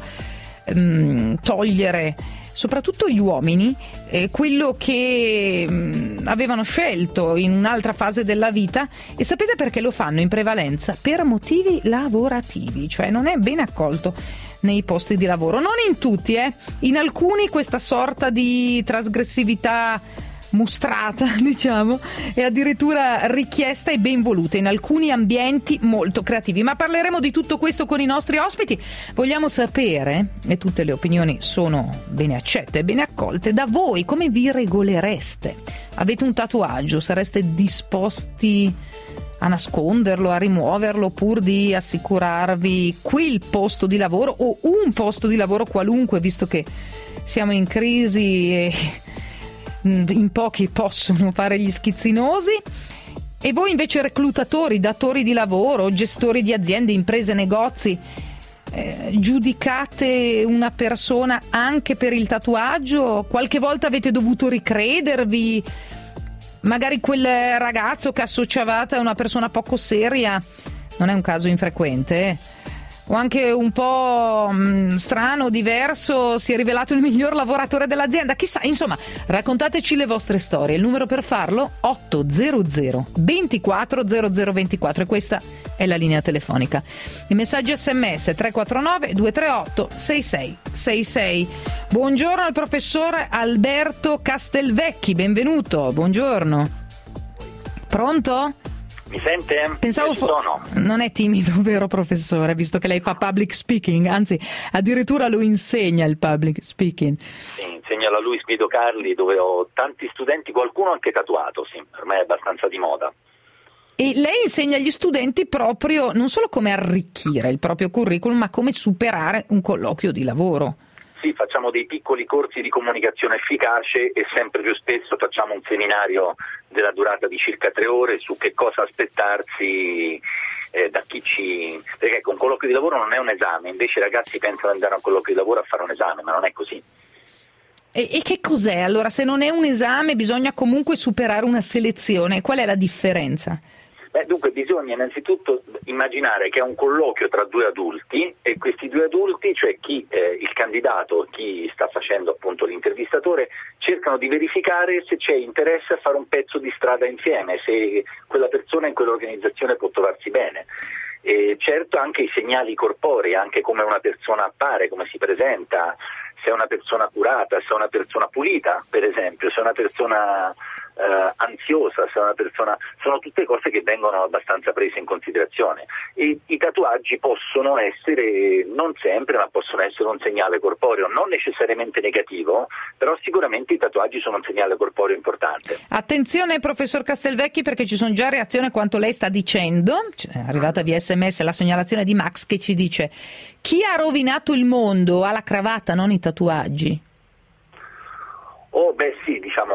um, togliere, soprattutto gli uomini, eh, quello che um, avevano scelto in un'altra fase della vita. E sapete perché lo fanno in prevalenza? Per motivi lavorativi, cioè non è ben accolto nei posti di lavoro, non in tutti, eh. In alcuni questa sorta di trasgressività mostrata, diciamo, è addirittura richiesta e ben voluta in alcuni ambienti molto creativi. Ma parleremo di tutto questo con i nostri ospiti. Vogliamo sapere, e tutte le opinioni sono bene accette e bene accolte, da voi come vi regolereste? Avete un tatuaggio, sareste disposti a nasconderlo, a rimuoverlo pur di assicurarvi quel posto di lavoro o un posto di lavoro qualunque, visto che siamo in crisi e in pochi possono fare gli schizzinosi? E voi invece reclutatori, datori di lavoro, gestori di aziende, imprese, negozi, eh, giudicate una persona anche per il tatuaggio? Qualche volta avete dovuto ricredervi? Magari quel ragazzo che associavate a una persona poco seria, non è un caso infrequente, eh? O anche un po' mh, strano, diverso, si è rivelato il miglior lavoratore dell'azienda, chissà. Insomma, raccontateci le vostre storie. Il numero per farlo otto zero zero ventiquattro zero zero ventiquattro, e questa è la linea telefonica. I messaggi sms tre quattro nove due tre otto sei sei sei sei. Buongiorno al professor Alberto Castelvecchi, benvenuto, buongiorno. Pronto? Mi sente? Pensavo fo- non è timido, vero professore, visto che lei fa public speaking, anzi addirittura lo insegna il public speaking. Sì, insegno alla Luis Guido Carli, dove ho tanti studenti, qualcuno anche tatuato, sì, ormai è abbastanza di moda. E lei insegna agli studenti proprio non solo come arricchire il proprio curriculum, ma come superare un colloquio di lavoro. Sì, facciamo dei piccoli corsi di comunicazione efficace e sempre più spesso facciamo un seminario della durata di circa tre ore su che cosa aspettarsi eh, da chi ci... Perché ecco, un colloquio di lavoro non è un esame, invece i ragazzi pensano di andare a un colloquio di lavoro a fare un esame, ma non è così. E, e che cos'è? Allora, se non è un esame bisogna comunque superare una selezione, qual è la differenza? Beh, dunque bisogna innanzitutto immaginare che è un colloquio tra due adulti e questi due adulti, cioè chi eh, il candidato, chi sta facendo appunto l'intervistatore, cercano di verificare se c'è interesse a fare un pezzo di strada insieme, se quella persona in quell'organizzazione può trovarsi bene. E certo anche i segnali corporei, anche come una persona appare, come si presenta, se è una persona curata, se è una persona pulita, per esempio, se è una persona Uh, ansiosa, se una persona, sono tutte cose che vengono abbastanza prese in considerazione. E i tatuaggi possono essere, non sempre, ma possono essere un segnale corporeo, non necessariamente negativo, però sicuramente i tatuaggi sono un segnale corporeo importante. Attenzione professor Castelvecchi, perché ci sono già reazioni a quanto lei sta dicendo. È arrivata via sms la segnalazione di Max che ci dice: chi ha rovinato il mondo ha la cravatta, non i tatuaggi. Oh, beh sì, diciamo,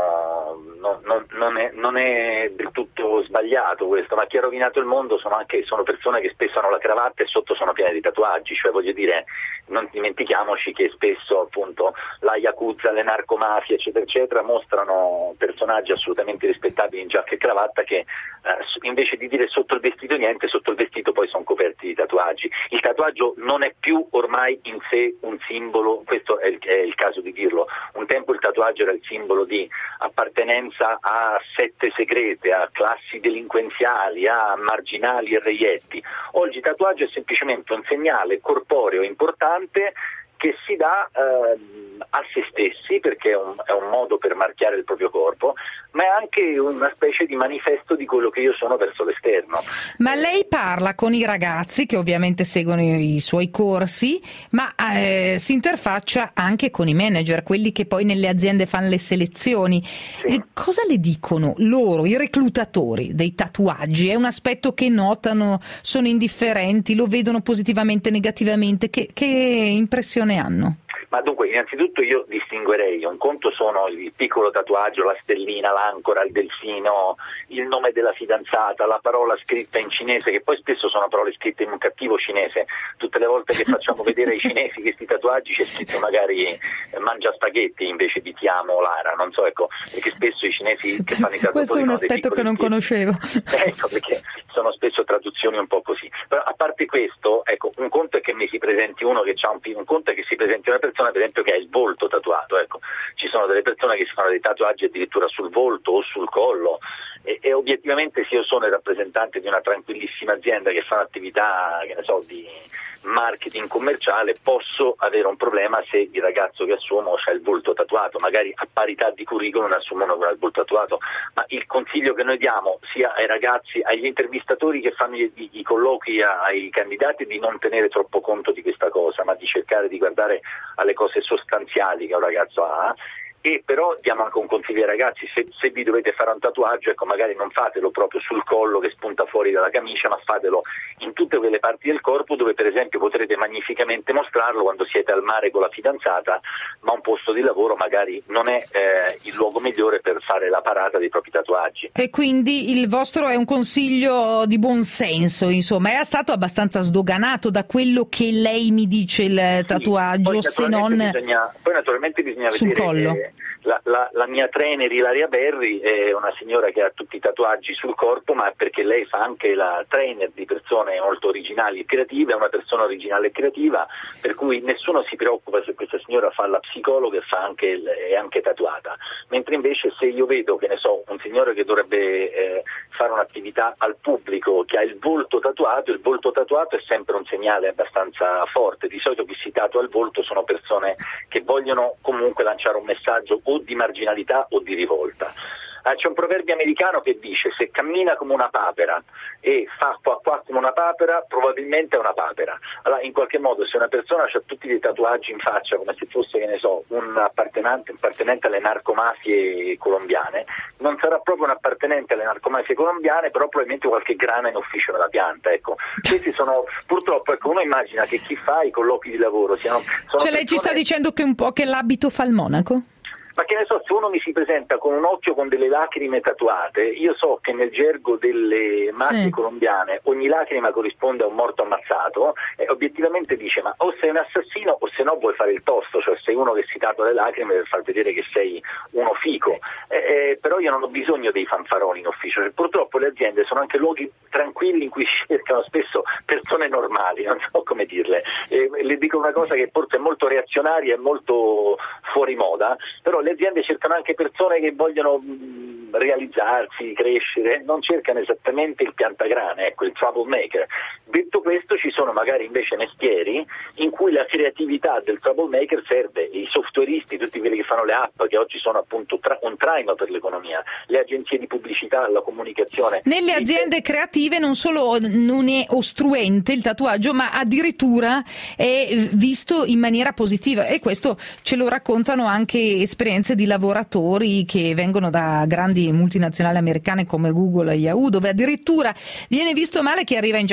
no, no, non, è, non è del tutto sbagliato questo, ma chi ha rovinato il mondo sono anche sono persone che spesso hanno la cravatta e sotto sono piene di tatuaggi, cioè voglio dire, non dimentichiamoci che spesso appunto la Yakuza, le narcomafie eccetera eccetera mostrano personaggi assolutamente rispettabili in giacca e cravatta che eh, invece di dire sotto il vestito niente, sotto il vestito poi sono coperti di tatuaggi. Il tatuaggio non è più ormai in sé un simbolo, questo è il, è il caso di dirlo. Un tempo il tatuaggio era il simbolo di appartenenza a sette segrete, a classi delinquenziali, a marginali e reietti. Oggi il tatuaggio è semplicemente un segnale corporeo importante che si dà eh, a se stessi, perché è un, è un modo per marchiare il proprio corpo, ma è anche una specie di manifesto di quello che io sono verso l'esterno. Ma lei parla con i ragazzi che ovviamente seguono i suoi corsi, ma eh, si interfaccia anche con i manager, quelli che poi nelle aziende fanno le selezioni. Sì. E cosa le dicono loro, i reclutatori dei tatuaggi? È un aspetto che notano, sono indifferenti, lo vedono positivamente, negativamente? Che, che impressione hanno? Ma dunque, innanzitutto io distinguerei, un conto sono il piccolo tatuaggio, la stellina, l'ancora, il delfino, il nome della fidanzata, la parola scritta in cinese, che poi spesso sono parole scritte in un cattivo cinese. Tutte le volte che facciamo vedere ai cinesi questi tatuaggi c'è scritto magari mangia spaghetti invece di ti amo Lara, non so, ecco, perché spesso i cinesi che fanno i tatuaggi... Questo è un aspetto che non conoscevo. Ecco, perché sono spesso traduzioni un po' così. Però a parte questo, ecco, un conto è che mi si presenti uno che c'ha un, un conto è che si presenti una persona per esempio che ha il volto tatuato, ecco, ci sono delle persone che si fanno dei tatuaggi addirittura sul volto o sul collo e, e obiettivamente se io sono il rappresentante di una tranquillissima azienda che fa un'attività, che ne so, di marketing commerciale, posso avere un problema se il ragazzo che assumo ha il volto tatuato, magari a parità di curriculum assumono con il volto tatuato, ma il consiglio che noi diamo sia ai ragazzi, agli intervistatori che fanno i, i, i colloqui ai candidati, di non tenere troppo conto di questa cosa, ma di cercare di guardare alle cose sostanziali che un ragazzo ha. E però diamo anche un consiglio ai ragazzi, se, se vi dovete fare un tatuaggio, ecco, magari non fatelo proprio sul collo che spunta fuori dalla camicia, ma fatelo in tutte quelle parti del corpo dove per esempio potrete magnificamente mostrarlo quando siete al mare con la fidanzata, ma un posto di lavoro magari non è eh, il luogo migliore per fare la parata dei propri tatuaggi. E quindi il vostro è un consiglio di buon senso, insomma, è stato abbastanza sdoganato da quello che lei mi dice il tatuaggio, sì, se non bisogna, poi naturalmente bisogna sul vedere collo. Che La, la, la mia trainer Ilaria Berri è una signora che ha tutti i tatuaggi sul corpo, ma perché lei fa anche la trainer di persone molto originali e creative, è una persona originale e creativa, per cui nessuno si preoccupa se questa signora fa la psicologa e fa anche, è anche tatuata, mentre invece se io vedo, che ne so, un signore che dovrebbe eh, fare un'attività al pubblico che ha il volto tatuato, il volto tatuato è sempre un segnale abbastanza forte. Di solito chi si tatua al volto sono persone che vogliono comunque lanciare un messaggio o di marginalità o di rivolta. Ah, c'è un proverbio americano che dice: se cammina come una papera e fa qua qua come una papera, probabilmente è una papera. Allora, in qualche modo, se una persona ha tutti dei tatuaggi in faccia come se fosse, che ne so, un appartenente, appartenente alle narcomafie colombiane, non sarà proprio un appartenente alle narcomafie colombiane, però probabilmente qualche grana in ufficio nella pianta, ecco. Questi sono, purtroppo, ecco, uno immagina che chi fa i colloqui di lavoro siano... sono cioè lei persone... ci sta dicendo che un po' che l'abito fa il monaco? Ma che ne so, se uno mi si presenta con un occhio con delle lacrime tatuate, io so che nel gergo delle mafie sì. colombiane ogni lacrima corrisponde a un morto ammazzato, e obiettivamente dice: ma o sei un assassino o se no vuoi fare il tosto, cioè sei uno che si tatua le lacrime per far vedere che sei uno fico. Eh, eh, però io non ho bisogno dei fanfaroni in ufficio, cioè, purtroppo le aziende sono anche luoghi tranquilli in cui cercano spesso persone normali, non so come dirle. Eh, le dico una cosa che forse è molto reazionaria e molto fuori moda, però le aziende cercano anche persone che vogliono mh, realizzarsi, crescere, non cercano esattamente il piantagrane, ecco, il troublemaker. Detto questo, ci sono magari invece mestieri in cui la creatività del troublemaker serve. I softwareisti, tutti quelli che fanno le app, che oggi sono appunto tra- un traino per l'economia, le agenzie di pubblicità, la comunicazione. Nelle aziende creative non solo non è ostruente il tatuaggio, ma addirittura è visto in maniera positiva, e questo ce lo raccontano anche esperienze di lavoratori che vengono da grandi multinazionali americane come Google e Yahoo, dove addirittura viene visto male chi arriva in giacca e cravatta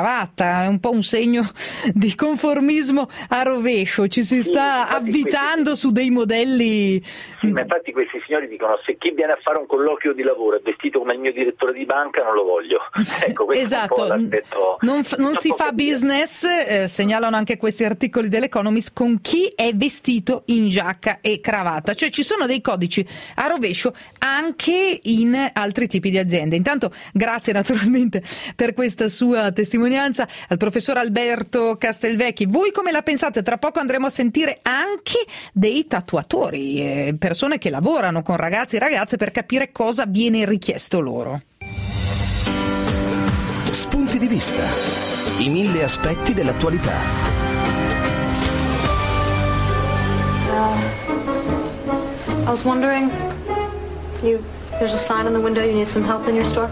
cravatta, è un po' un segno di conformismo a rovescio, ci si sta sì, avvitando questi... su dei modelli. Sì, ma infatti questi signori dicono: se chi viene a fare un colloquio di lavoro è vestito come il mio direttore di banca non lo voglio. Ecco, esatto, non, f- non si fa business, eh, segnalano anche questi articoli dell'Economist, con chi è vestito in giacca e cravatta, cioè ci sono dei codici a rovescio anche in altri tipi di aziende. Intanto grazie naturalmente per questa sua testimonianza al professor Alberto Castelvecchi. Voi come la pensate? Tra poco andremo a sentire anche dei tatuatori, eh, persone che lavorano con ragazzi e ragazze per capire cosa viene richiesto loro. Spunti di vista, i mille aspetti dell'attualità. Uh, I was wondering, you, there's a sign on the window, you need some help in your store?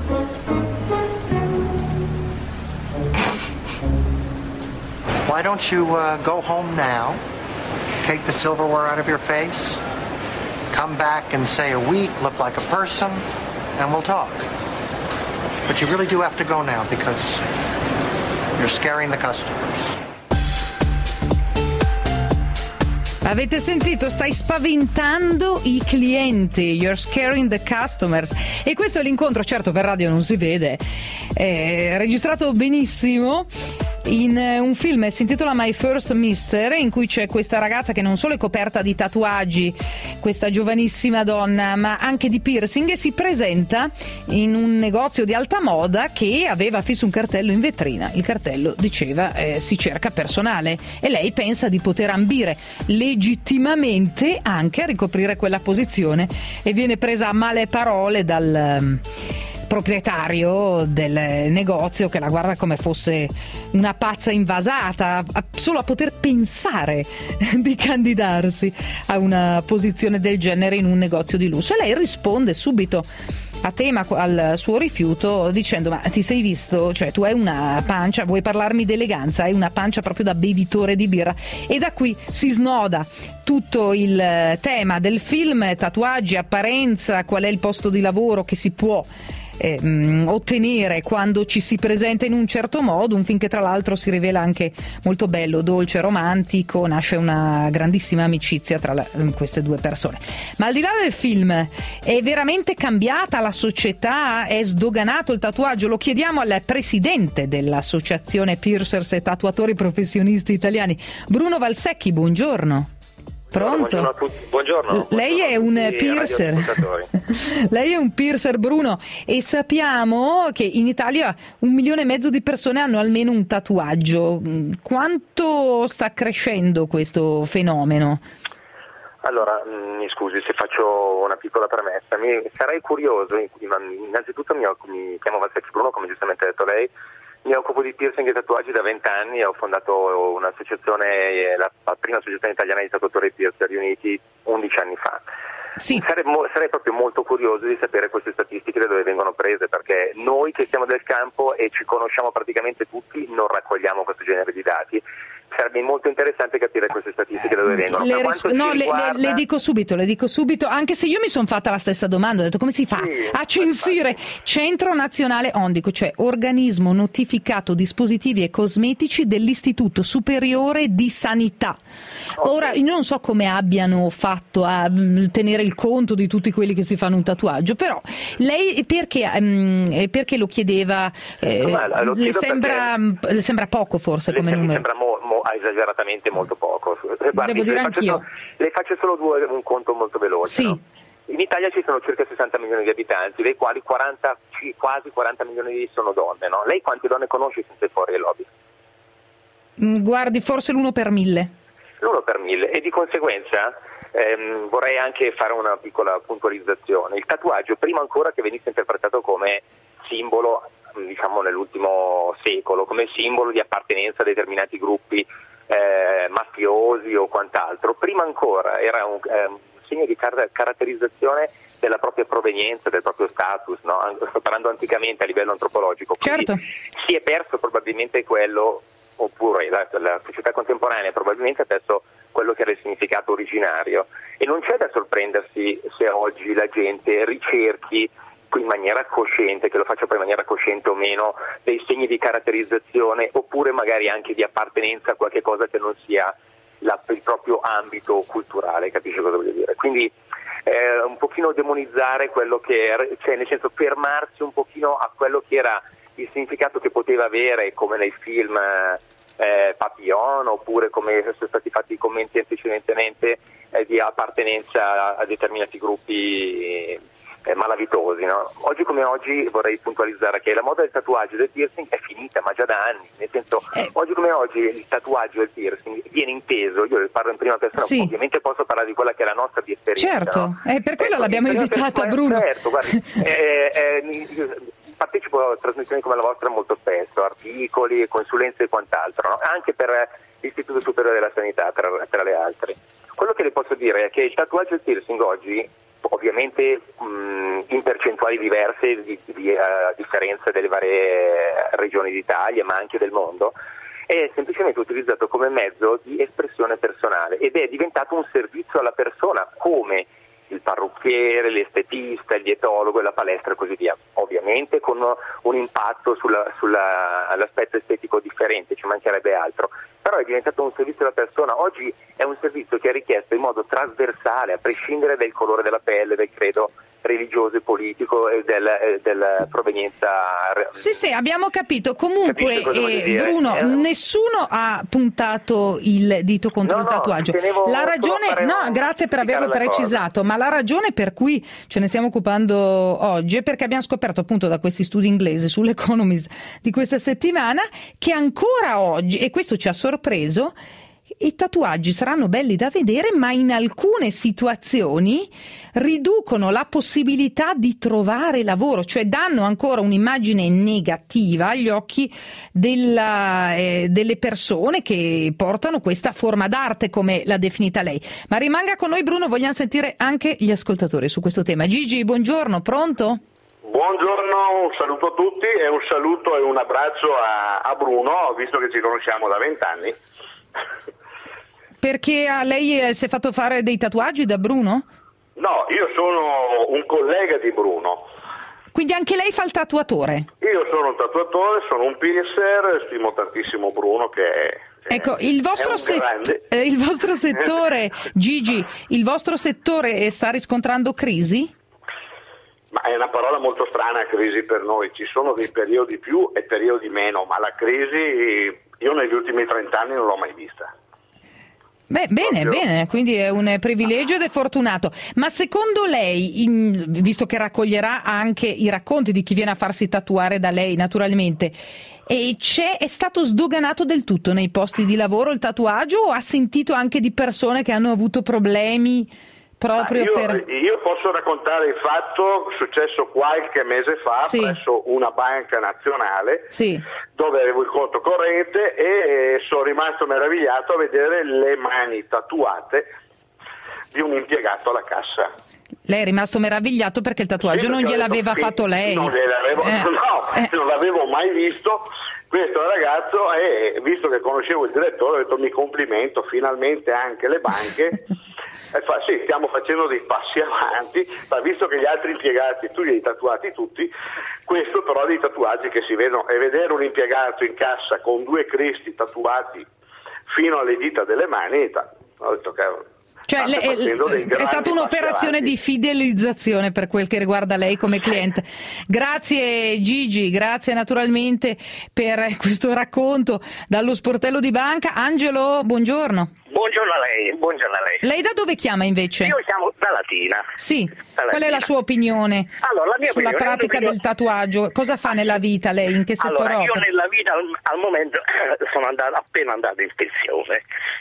Why don't you uh, go home now, take the silverware out of your face, come back and say a week, look like a person, and we'll talk. But you really do have to go now because you're scaring the customers. Avete sentito? Stai spaventando i clienti. You're scaring the customers. E questo è l'incontro, certo per radio non si vede, è registrato benissimo in un film, si intitola My First Mister, in cui c'è questa ragazza che non solo è coperta di tatuaggi, questa giovanissima donna, ma anche di piercing, e si presenta in un negozio di alta moda che aveva fisso un cartello in vetrina. Il cartello diceva eh, si cerca personale, e lei pensa di poter ambire legittimamente anche a ricoprire quella posizione, e viene presa a male parole dal um, proprietario del negozio, che la guarda come fosse una pazza invasata, solo a poter pensare di candidarsi a una posizione del genere in un negozio di lusso. E lei risponde subito a tema al suo rifiuto dicendo: ma ti sei visto? Cioè, tu hai una pancia, vuoi parlarmi d'eleganza? Hai una pancia proprio da bevitore di birra. E da qui si snoda tutto il tema del film: tatuaggi, apparenza, qual è il posto di lavoro che si può Eh, mh, ottenere quando ci si presenta in un certo modo. Un film che tra l'altro si rivela anche molto bello, dolce, romantico. Nasce una grandissima amicizia tra la, queste due persone. Ma al di là del film, è veramente cambiata la società? È sdoganato il tatuaggio? Lo chiediamo al presidente dell'associazione Piercers e Tatuatori Professionisti Italiani, Bruno Valsecchi. Buongiorno. Pronto? Buongiorno a tutti. Buongiorno. Lei è un piercer. Lei è un piercer, Bruno, e sappiamo che in Italia un milione e mezzo di persone hanno almeno un tatuaggio. Quanto sta crescendo questo fenomeno? Allora, mi scusi se faccio una piccola premessa. Mi sarei curioso, innanzitutto mi, mi chiamo Valsecchi Bruno, come giustamente ha detto lei. Mi occupo di piercing e tatuaggi da vent'anni, ho fondato un'associazione, la, la prima associazione italiana di tatuatori e piercer riuniti undici anni fa. Sì. Sarei, sarei proprio molto curioso di sapere queste statistiche da dove vengono prese, perché noi che siamo del campo e ci conosciamo praticamente tutti non raccogliamo questo genere di dati. Sarebbe molto interessante capire queste statistiche da dove vengono. Le, ris- no, riguarda... le, le dico subito, le dico subito, anche se io mi sono fatta la stessa domanda, ho detto come si fa sì, a censire Centro Nazionale Ondico, cioè organismo notificato dispositivi e cosmetici dell'Istituto Superiore di Sanità. Okay. Ora, io non so come abbiano fatto a mh, tenere il conto di tutti quelli che si fanno un tatuaggio, però lei perché, mh, perché lo chiedeva? Eh, no, lo le, sembra, le sembra poco forse le come sem- numero? Sembra mo- mo- esageratamente molto poco. Guardi, Devo dire le faccio anch'io. Solo, le faccio solo due, un conto molto veloce. Sì. No? In Italia ci sono circa sessanta milioni di abitanti, dei quali quaranta, quasi quaranta milioni sono donne. No? Lei quante donne conosce senza fuori ai lobby? Guardi, forse l'uno per mille. L'uno per mille, e di conseguenza ehm, vorrei anche fare una piccola puntualizzazione. Il tatuaggio, prima ancora che venisse interpretato come simbolo, diciamo nell'ultimo secolo, come simbolo di appartenenza a determinati gruppi eh, mafiosi o quant'altro, prima ancora era un, eh, un segno di car- caratterizzazione della propria provenienza, del proprio status, no? Sto parlando anticamente a livello antropologico. Quindi certo. Si è perso probabilmente quello, oppure la, la società contemporanea probabilmente ha perso quello che era il significato originario, e non c'è da sorprendersi se oggi la gente ricerchi in maniera cosciente, che lo faccia poi in maniera cosciente o meno, dei segni di caratterizzazione, oppure magari anche di appartenenza a qualche cosa che non sia la, il proprio ambito culturale, capisci cosa voglio dire? Quindi eh, un pochino demonizzare quello che era, cioè nel senso fermarsi un pochino a quello che era il significato che poteva avere, come nei film eh, Papillon, oppure come sono stati fatti i commenti antecedentemente eh, di appartenenza a determinati gruppi eh, malavitosi, no? Oggi come oggi vorrei puntualizzare che la moda del tatuaggio e del piercing è finita, ma già da anni, nel senso eh. oggi come oggi il tatuaggio e il piercing viene inteso, io parlo in prima persona, sì. Ovviamente posso parlare di quella che è la nostra di esperienza. Certo, no? eh, per quello ecco, l'abbiamo invitata Bruno. Certo, guardi, eh, eh, partecipo a trasmissioni come la vostra molto spesso, articoli, consulenze e quant'altro, no? Anche per l'Istituto Superiore della Sanità, tra, tra le altre. Quello che le posso dire è che il tatuaggio e il piercing oggi, ovviamente mh, in percentuali diverse di, di uh, differenza delle varie regioni d'Italia, ma anche del mondo, è semplicemente utilizzato come mezzo di espressione personale ed è diventato un servizio alla persona, come il parrucchiere, l'estetista, il dietologo e la palestra e così via. Ovviamente con un impatto sulla, sulla, all'aspetto estetico differente, ci mancherebbe altro, però è diventato un servizio alla persona. Oggi è un servizio che è richiesto in modo trasversale, a prescindere dal colore della pelle, del credo religioso e politico e del, della provenienza. Sì, sì, abbiamo capito. Comunque, eh, Bruno, eh, nessuno ha puntato il dito contro no, il tatuaggio. No, la ragione, no, grazie per averlo precisato, cosa. Ma la ragione per cui ce ne stiamo occupando oggi è perché abbiamo scoperto appunto da questi studi inglesi sull'Economist di questa settimana che ancora oggi, e questo ci ha sorpreso, i tatuaggi saranno belli da vedere, ma in alcune situazioni riducono la possibilità di trovare lavoro, cioè danno ancora un'immagine negativa agli occhi della, eh, delle persone che portano questa forma d'arte, come l'ha definita lei. Ma rimanga con noi, Bruno, vogliamo sentire anche gli ascoltatori su questo tema. Gigi, buongiorno, pronto? Buongiorno, un saluto a tutti e un saluto e un abbraccio a, a Bruno, visto che ci conosciamo da vent'anni. Perché a lei si è fatto fare dei tatuaggi da Bruno? No, io sono un collega di Bruno. Quindi anche lei fa il tatuatore? Io sono un tatuatore, sono un piercer, stimo tantissimo Bruno che è... Ecco, il vostro, set- eh, il vostro settore, Gigi, il vostro settore sta riscontrando crisi? Ma è una parola molto strana, crisi per noi. Ci sono dei periodi più e periodi meno, ma la crisi io negli ultimi trent'anni non l'ho mai vista. Beh, bene, Proprio. bene, quindi è un privilegio ed è fortunato. Ma secondo lei, in, visto che raccoglierà anche i racconti di chi viene a farsi tatuare da lei, naturalmente, e c'è, è stato sdoganato del tutto nei posti di lavoro il tatuaggio, o ha sentito anche di persone che hanno avuto problemi proprio io, per... Io posso raccontare il fatto successo qualche mese fa sì. presso una banca nazionale sì. dove avevo il conto corrente e sono rimasto meravigliato a vedere le mani tatuate di un impiegato alla cassa. Lei è rimasto meravigliato perché il tatuaggio sì, non gliel'aveva fatto lei? Non gliel'avevo, eh. no, eh. non l'avevo mai visto. Questo ragazzo, e visto che conoscevo il direttore, ho detto mi complimento, finalmente anche le banche e fa, sì, stiamo facendo dei passi avanti, ma visto che gli altri impiegati tu li hai tatuati tutti, questo però dei tatuaggi che si vedono, e vedere un impiegato in cassa con due Cristi tatuati fino alle dita delle mani, ho detto cavolo. Cioè le, è stata un'operazione di fidelizzazione per quel che riguarda lei come cliente. Grazie Gigi, grazie naturalmente per questo racconto dallo sportello di banca. Angelo, buongiorno. Buongiorno a lei, buongiorno a lei. Lei da dove chiama invece? Io chiamo da Latina. Sì, da Latina. Qual è la sua opinione allora, la mia sulla opinione, pratica opinione... del tatuaggio? Cosa fa nella vita lei? In che settore allora, opera? Io nella vita al, al momento sono andato, appena andato in pensione.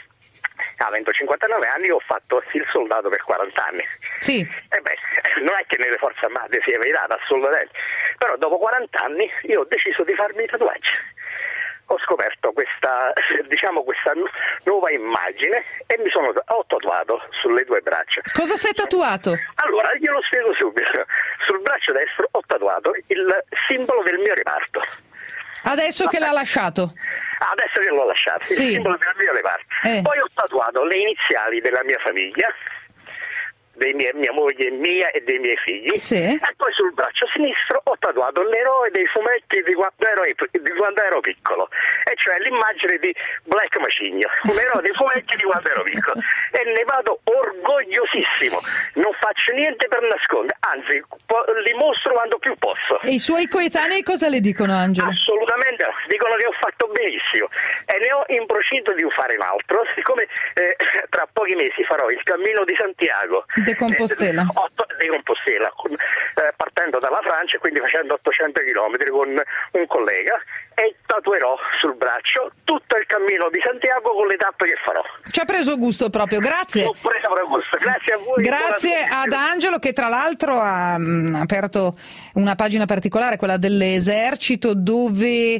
Avendo cinquantanove anni ho fatto il soldato per quaranta anni. Sì. E beh, non è che nelle forze armate sia evitato assolutamente, però dopo quaranta anni io ho deciso di farmi i tatuaggi. Ho scoperto questa, diciamo, questa nuova immagine e mi sono ho tatuato sulle due braccia. Cosa sei tatuato? Allora, glielo spiego subito. Sul braccio destro ho tatuato il simbolo del mio reparto. Adesso che l'ha lasciato? Adesso che l'ho lasciato, sì. Il simbolo del mio reparto. Eh. Poi ho tatuato le iniziali della mia famiglia, dei miei, mia moglie, mia e dei miei figli, sì. E poi sul braccio sinistro ho tatuato l'eroe dei fumetti di quando ero, di quando ero piccolo, e cioè l'immagine di Black Macigno, un eroe dei fumetti di quando ero piccolo, e ne vado orgogliosissimo, non faccio niente per nascondere, anzi li mostro quando più posso. E i suoi coetanei cosa le dicono, Angelo? Assolutamente no, dicono che ho fatto benissimo e ne ho in procinto di fare un altro, siccome eh, tra pochi mesi farò il Cammino di Santiago de Compostela, eh, otto, di Compostela eh, partendo dalla Francia, quindi facendo ottocento chilometri con un collega, e tatuerò sul braccio tutto il Cammino di Santiago con le tappe che farò. Ci ha preso gusto proprio, grazie. Ho preso proprio gusto, grazie a voi. Grazie ad Angelo, che tra l'altro ha mh, aperto una pagina particolare, quella dell'esercito, dove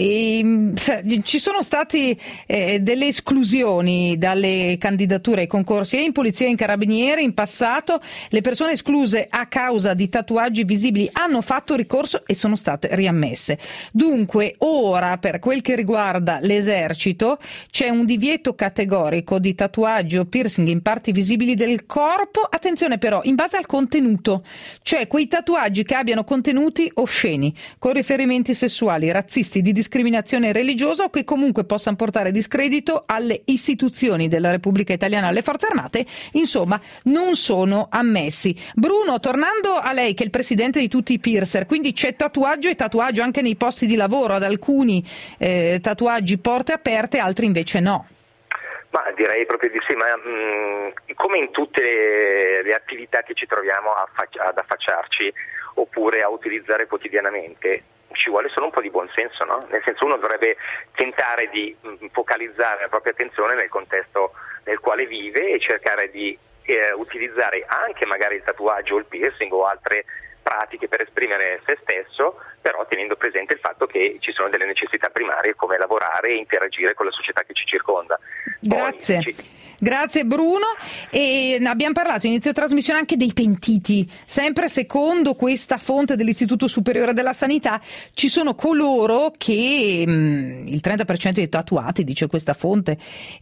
eh, ci sono stati eh, delle esclusioni dalle candidature ai concorsi e in polizia e in carabinieri. In passato le persone escluse a causa di tatuaggi visibili hanno fatto ricorso e sono state riammesse. Dunque ora, per quel che riguarda l'esercito, c'è un divieto categorico di tatuaggi o piercing in parti visibili del corpo, attenzione però, in base al contenuto, cioè quei tatuaggi che abbiano contenuti osceni, con riferimenti sessuali, razzisti, di discriminazione religiosa o che comunque possano portare discredito alle istituzioni della Repubblica Italiana, alle Forze Armate, insomma, non sono ammessi. Bruno, tornando a lei, che è il presidente di tutti i piercer, quindi c'è tatuaggio e tatuaggio anche nei posti di lavoro, ad alcuni eh, tatuaggi porte aperte, altri invece no. Ma direi proprio di sì, ma mh, come in tutte le, le attività che ci troviamo a faccia, ad affacciarci oppure a utilizzare quotidianamente, ci vuole solo un po' di buonsenso, no? Nel senso, uno dovrebbe tentare di mh, focalizzare la propria attenzione nel contesto nel quale vive e cercare di eh, utilizzare anche magari il tatuaggio o il piercing o altre pratiche per esprimere se stesso, però tenendo presente il fatto che ci sono delle necessità primarie come lavorare e interagire con la società che ci circonda. Grazie. Poi, ci... Grazie Bruno. E abbiamo parlato inizio trasmissione anche dei pentiti. Sempre secondo questa fonte dell'Istituto Superiore della Sanità, ci sono coloro che mh, il trenta per cento dei tatuati, dice questa fonte,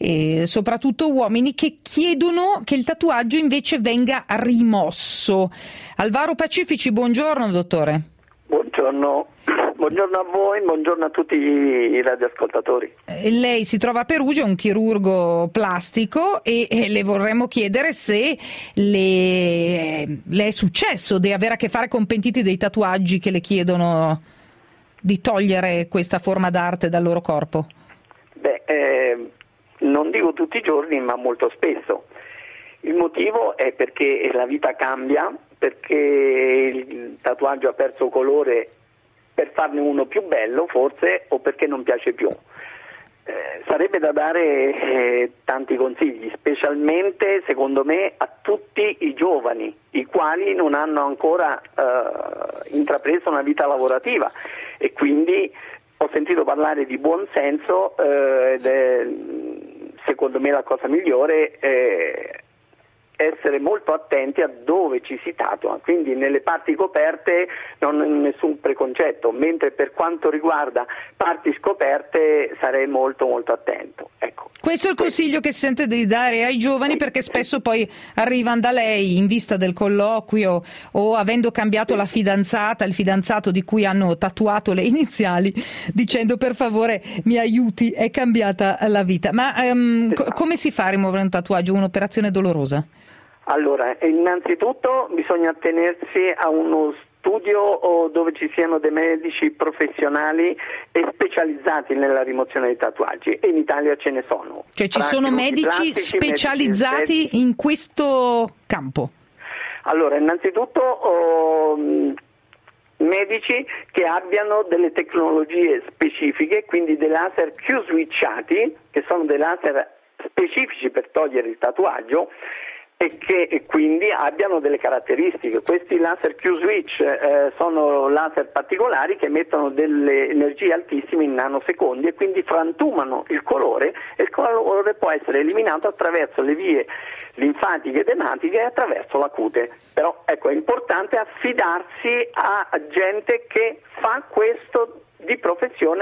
e soprattutto uomini, che chiedono che il tatuaggio invece venga rimosso. Alvaro Pacifici, buongiorno dottore. Buongiorno. Buongiorno a voi, buongiorno a tutti i radioascoltatori. Lei si trova a Perugia, è un chirurgo plastico, e, e le vorremmo chiedere se le, le è successo di avere a che fare con pentiti dei tatuaggi che le chiedono di togliere questa forma d'arte dal loro corpo. Beh, eh, non dico tutti i giorni, ma molto spesso. Il motivo è perché la vita cambia, perché il tatuaggio ha perso colore per farne uno più bello forse, o perché non piace più. Eh, sarebbe da dare eh, tanti consigli, specialmente secondo me a tutti i giovani, i quali non hanno ancora eh, intrapreso una vita lavorativa, e quindi ho sentito parlare di buon senso, eh, ed è secondo me la cosa migliore è essere molto attenti a dove ci si tatua, quindi nelle parti coperte non ho nessun preconcetto, mentre per quanto riguarda parti scoperte sarei molto molto attento. Ecco. Questo è il consiglio che sente di dare ai giovani, perché spesso poi arrivano da lei in vista del colloquio o avendo cambiato la fidanzata, il fidanzato di cui hanno tatuato le iniziali, dicendo per favore mi aiuti, è cambiata la vita. Ma um, co- come si fa a rimuovere un tatuaggio? Un'operazione dolorosa? Allora, innanzitutto bisogna attenersi a uno studio dove ci siano dei medici professionali e specializzati nella rimozione dei tatuaggi, e in Italia ce ne sono. Cioè ci sono medici specializzati medici in questo campo? Allora, innanzitutto oh, medici che abbiano delle tecnologie specifiche, quindi dei laser Q-switchati, che sono dei laser specifici per togliere il tatuaggio, e che quindi abbiano delle caratteristiche. Questi laser Q-switch eh, sono laser particolari che emettono delle energie altissime in nanosecondi, e quindi frantumano il colore, e il colore può essere eliminato attraverso le vie linfatiche ed ematiche e attraverso la cute. Però ecco, è importante affidarsi a gente che fa questo di professione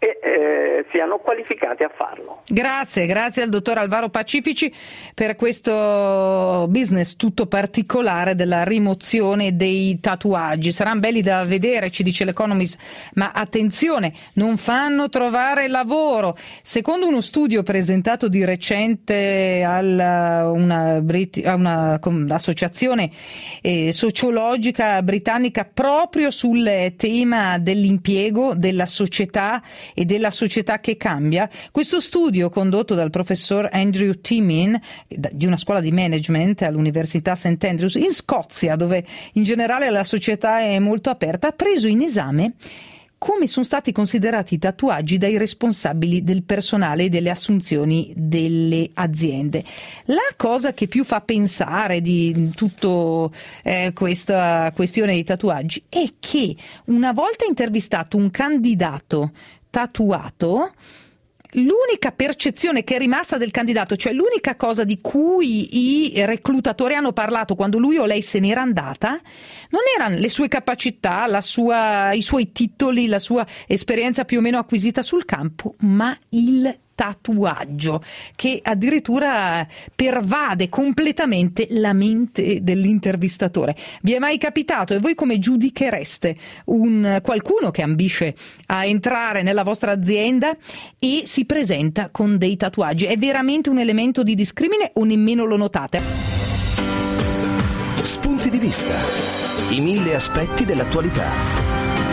e eh, siano qualificati a farlo. Grazie, grazie al dottor Alvaro Pacifici per questo business tutto particolare della rimozione dei tatuaggi. Saranno belli da vedere, ci dice l'Economist, ma attenzione, non fanno trovare lavoro. Secondo uno studio presentato di recente a una, una, una associazione eh, sociologica britannica proprio sul tema dell'impiego, della società e della società che cambia, questo studio condotto dal professor Andrew Timin di una scuola di management all'Università Saint Andrews in Scozia, dove in generale la società è molto aperta, ha preso in esame come sono stati considerati i tatuaggi dai responsabili del personale e delle assunzioni delle aziende. La cosa che più fa pensare di tutta eh, questa questione dei tatuaggi è che una volta intervistato un candidato tatuato, l'unica percezione che è rimasta del candidato, cioè l'unica cosa di cui i reclutatori hanno parlato quando lui o lei se n'era andata, non erano le sue capacità, la sua, i suoi titoli, la sua esperienza più o meno acquisita sul campo, ma il tatuaggio che addirittura pervade completamente la mente dell'intervistatore. Vi è mai capitato, e voi come giudichereste un qualcuno che ambisce a entrare nella vostra azienda e si presenta con dei tatuaggi? È veramente un elemento di discrimine o nemmeno lo notate? Spunti di vista, i mille aspetti dell'attualità.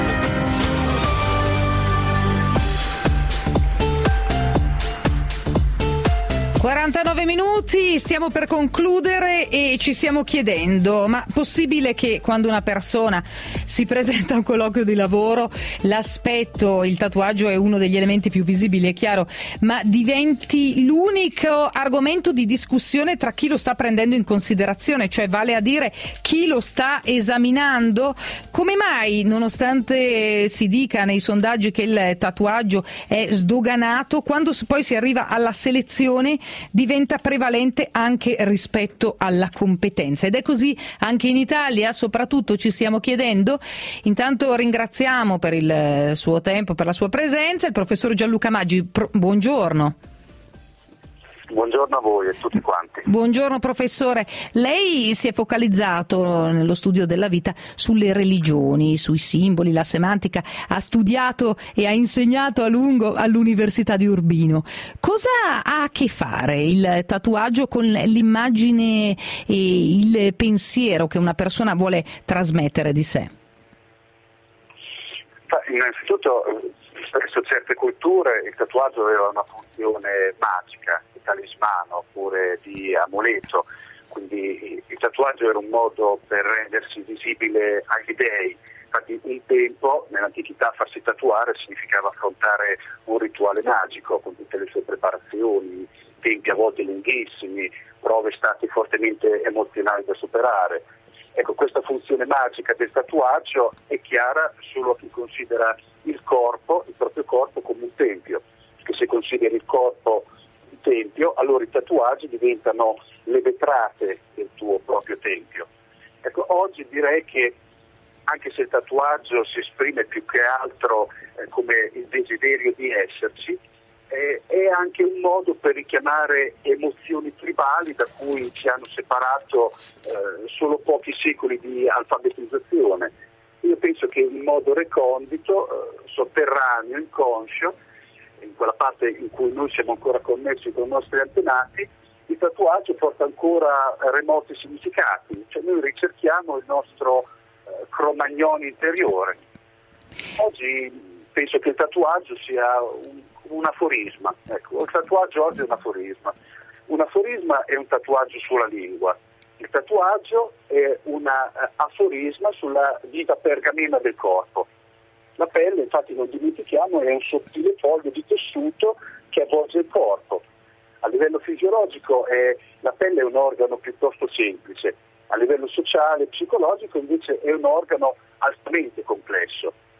quarantanove minuti, stiamo per concludere e ci stiamo chiedendo, ma possibile che quando una persona si presenta a un colloquio di lavoro l'aspetto, il tatuaggio è uno degli elementi più visibili, è chiaro, ma diventi l'unico argomento di discussione tra chi lo sta prendendo in considerazione, cioè vale a dire chi lo sta esaminando? Come mai, nonostante si dica nei sondaggi che il tatuaggio è sdoganato, quando poi si arriva alla selezione diventa prevalente anche rispetto alla competenza? Ed è così anche in Italia, soprattutto ci stiamo chiedendo. Intanto ringraziamo per il suo tempo, per la sua presenza, il professor Gianluca Maggi. Pro- buongiorno. Buongiorno a voi e a tutti quanti. Buongiorno professore, lei si è focalizzato nello studio della vita sulle religioni, sui simboli, la semantica, ha studiato e ha insegnato a lungo all'Università di Urbino. Cosa ha a che fare il tatuaggio con l'immagine e il pensiero che una persona vuole trasmettere di sé? Innanzitutto, verso certe culture il tatuaggio aveva una funzione magica, di talismano oppure di amuleto, quindi il tatuaggio era un modo per rendersi visibile agli dei. Infatti un tempo nell'antichità farsi tatuare significava affrontare un rituale magico con tutte le sue preparazioni, tempi a volte lunghissimi, prove state fortemente emozionali da superare. Ecco, questa funzione magica del tatuaggio è chiara solo a chi considera il corpo, il proprio corpo, come un tempio, che se consideri il corpo un tempio, allora i tatuaggi diventano le vetrate del tuo proprio tempio. Ecco, oggi direi che anche se il tatuaggio si esprime più che altro eh, come il desiderio di esserci, eh, è anche un modo per richiamare emozioni tribali da cui ci hanno separato eh, solo pochi secoli di alfabetizzazione. Io penso che in modo recondito, eh, sotterraneo, inconscio, in quella parte in cui noi siamo ancora connessi con i nostri antenati, il tatuaggio porta ancora remoti significati, cioè noi ricerchiamo il nostro eh, cromagnone interiore. Oggi penso che il tatuaggio sia un, un aforisma, ecco, il tatuaggio oggi è un aforisma. Un aforisma è un tatuaggio sulla lingua. Il tatuaggio è un uh, aforisma sulla viva pergamena del corpo. La pelle, infatti non dimentichiamo, è un sottile foglio di tessuto che avvolge il corpo. A livello fisiologico è, la pelle è un organo piuttosto semplice, a livello sociale e psicologico invece è un organo altamente complesso.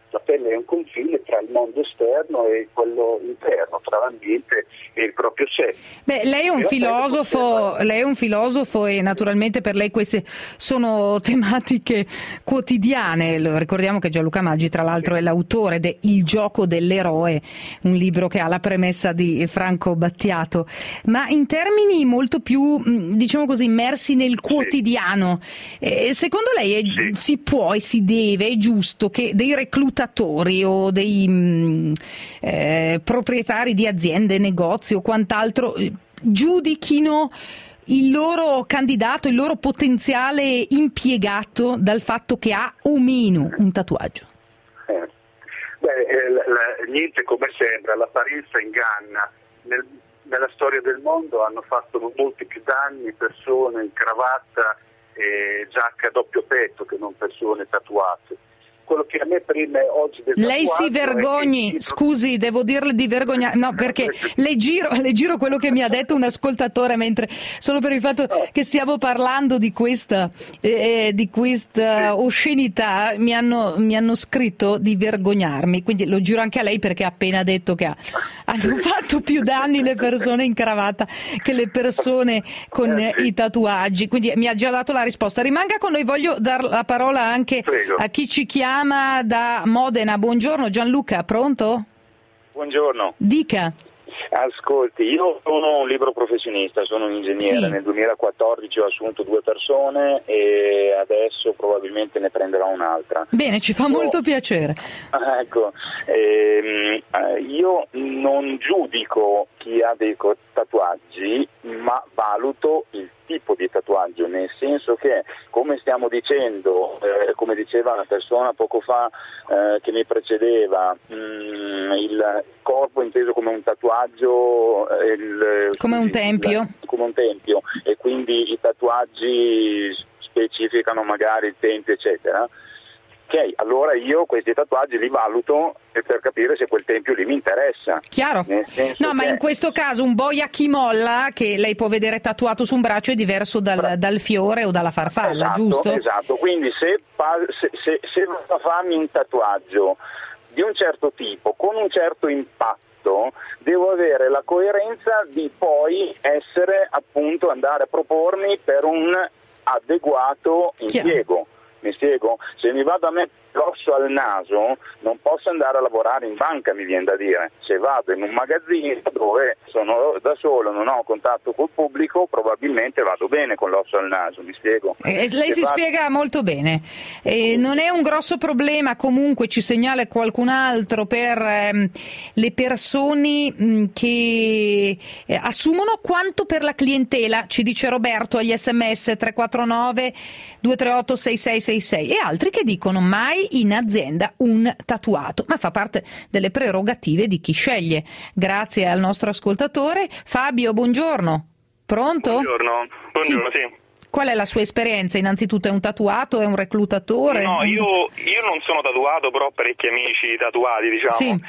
La pelle è un confine tra il mondo esterno e quello interno, tra l'ambiente e il proprio sé. Beh, lei è un filosofo, lei è un filosofo e naturalmente per lei queste sono tematiche quotidiane. Lo ricordiamo che Gianluca Maggi, tra l'altro, è l'autore de Il gioco dell'eroe, un libro che ha la premessa di Franco Battiato. Ma in termini molto più, diciamo così, immersi nel quotidiano, eh, secondo lei è, sì. si può e si deve, è giusto che dei reclutatori o dei mh, eh, proprietari di aziende, negozi o quant'altro eh, giudichino il loro candidato, il loro potenziale impiegato dal fatto che ha o meno un tatuaggio? Eh. Beh, eh, la, niente come sembra, l'apparenza inganna. Nel, nella storia del mondo hanno fatto molti più danni persone in cravatta e giacca a doppio petto che non persone tatuate. Quello che a me preme oggi del lei si vergogni, che... scusi, devo dirle di vergognare, no, perché le giro, le giro quello che mi ha detto un ascoltatore, mentre solo per il fatto che stiamo parlando di questa eh, di questa oscenità mi hanno, mi hanno scritto di vergognarmi, quindi lo giro anche a lei perché ha appena detto che ha, hanno fatto più danni le persone in cravatta che le persone con i tatuaggi, quindi mi ha già dato la risposta. Rimanga con noi, voglio dar la parola anche Prego. a chi ci chiama da Modena. Buongiorno Gianluca, pronto? Buongiorno. Dica. Ascolti, io sono un libero professionista, sono un ingegnere, sì. Nel duemilaquattordici ho assunto due persone e adesso probabilmente ne prenderò un'altra. Bene, ci fa oh. molto piacere. Ecco, ehm, io non giudico chi ha dei tatuaggi, ma valuto il tipo di tatuaggio, nel senso che, come stiamo dicendo, eh, come diceva una persona poco fa eh, che mi precedeva, mh, il corpo inteso come un tatuaggio, eh, il, come un tempio, il, come un tempio, e quindi i tatuaggi specificano magari il tempio, eccetera. Ok, allora io questi tatuaggi li valuto per capire se quel tempio lì mi interessa. Chiaro. No, ma in questo caso un boia chi molla che lei può vedere tatuato su un braccio è diverso dal, dal fiore o dalla farfalla, esatto, giusto? Esatto, quindi se, se, se, se vado a farmi un tatuaggio di un certo tipo, con un certo impatto, devo avere la coerenza di poi essere, appunto, andare a propormi per un adeguato impiego. Chiaro. Mi spiego? Se mi vado a mettere l'osso al naso non posso andare a lavorare in banca, mi viene da dire. Se vado in un magazzino dove sono da solo, non ho contatto col pubblico, probabilmente vado bene con l'osso al naso, mi spiego? Eh, lei Se si vado... spiega molto bene. Eh, non è un grosso problema, comunque ci segnala qualcun altro, per ehm, le persone mh, che eh, assumono, quanto per la clientela, ci dice Roberto agli sms tre quattro nove due tre otto sei sei sei sei, e altri che dicono mai in azienda un tatuato, ma fa parte delle prerogative di chi sceglie. Grazie al nostro ascoltatore. Fabio, buongiorno. Pronto? Buongiorno, buongiorno, sì. sì. Qual è la sua esperienza? Innanzitutto è un tatuato, è un reclutatore? No, io, io non sono tatuato, però ho parecchi amici tatuati, diciamo. Sì.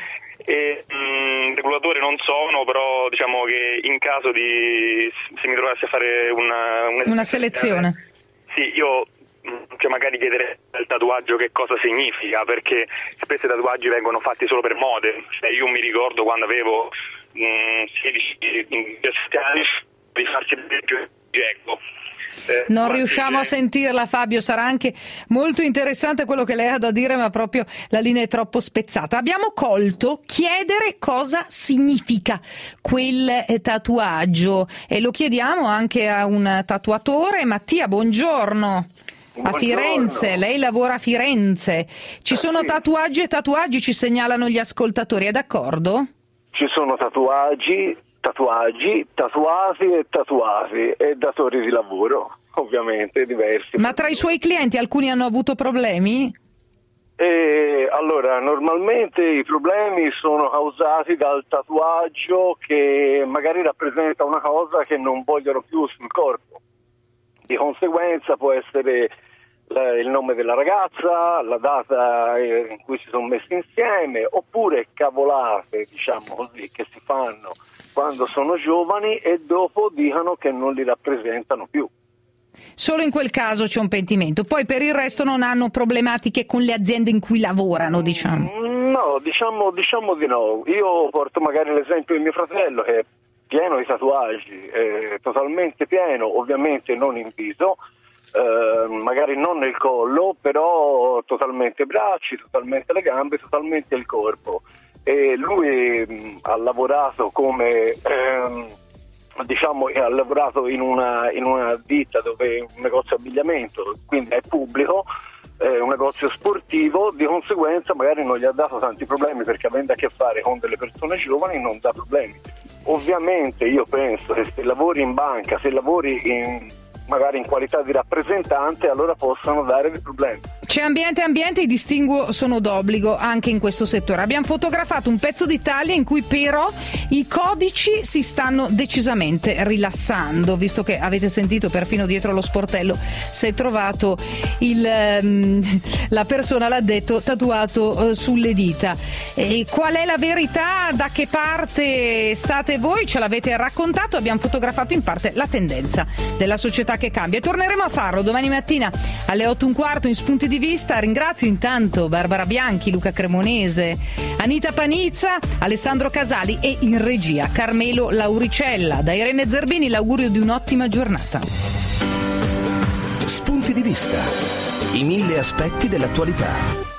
E mh, regolatore non sono, però diciamo che in caso di, se mi trovassi a fare una, una, una selezione. Sì, io cioè magari chiedere il tatuaggio che cosa significa, perché spesso i tatuaggi vengono fatti solo per mode. Cioè, io mi ricordo quando avevo mh, sedici diciassette anni di farsi più ecco. Eh, non riusciamo a sentirla, Fabio. Sarà anche molto interessante quello che lei ha da dire, ma proprio la linea è troppo spezzata. Abbiamo colto chiedere cosa significa quel tatuaggio e lo chiediamo anche a un tatuatore. Mattia, buongiorno. A Firenze, lei lavora a Firenze. Ci sono tatuaggi e tatuaggi, ci segnalano gli ascoltatori, è d'accordo? Ci sono tatuaggi, tatuaggi, tatuati e tatuati e datori di lavoro, ovviamente diversi. Ma tra i suoi clienti alcuni hanno avuto problemi? E allora, normalmente i problemi sono causati dal tatuaggio che magari rappresenta una cosa che non vogliono più sul corpo. Di conseguenza può essere il nome della ragazza, la data in cui si sono messi insieme, oppure cavolate, diciamo così, che si fanno quando sono giovani e dopo dicono che non li rappresentano più. Solo in quel caso c'è un pentimento. Poi per il resto non hanno problematiche con le aziende in cui lavorano, diciamo. No, diciamo, diciamo di no. Io porto magari l'esempio di mio fratello che è pieno di tatuaggi, è totalmente pieno, ovviamente non in viso, eh, magari non nel collo, però totalmente bracci, totalmente le gambe, totalmente il corpo. E lui mh, ha lavorato come ehm, diciamo ha lavorato in una, in una ditta dove è un negozio di abbigliamento, quindi è pubblico, è un negozio sportivo, di conseguenza magari non gli ha dato tanti problemi, perché avendo a che fare con delle persone giovani non dà problemi. Ovviamente io penso che se lavori in banca, se lavori in, magari in qualità di rappresentante, allora possano dare dei problemi. C'è ambiente e ambiente, i distinguo sono d'obbligo anche in questo settore. Abbiamo fotografato un pezzo d'Italia in cui però i codici si stanno decisamente rilassando, visto che avete sentito perfino dietro lo sportello si è trovato il, um, la persona, l'ha detto, tatuato uh, sulle dita. E qual è la verità? Da che parte state voi? Ce l'avete raccontato, abbiamo fotografato in parte la tendenza della società che cambia. E torneremo a farlo domani mattina alle otto e un quarto in Spunti di Vista. Ringrazio intanto Barbara Bianchi, Luca Cremonese, Anita Panizza, Alessandro Casali e in regia Carmelo Lauricella. Da Irene Zerbini l'augurio di un'ottima giornata. Spunti di Vista, i mille aspetti dell'attualità.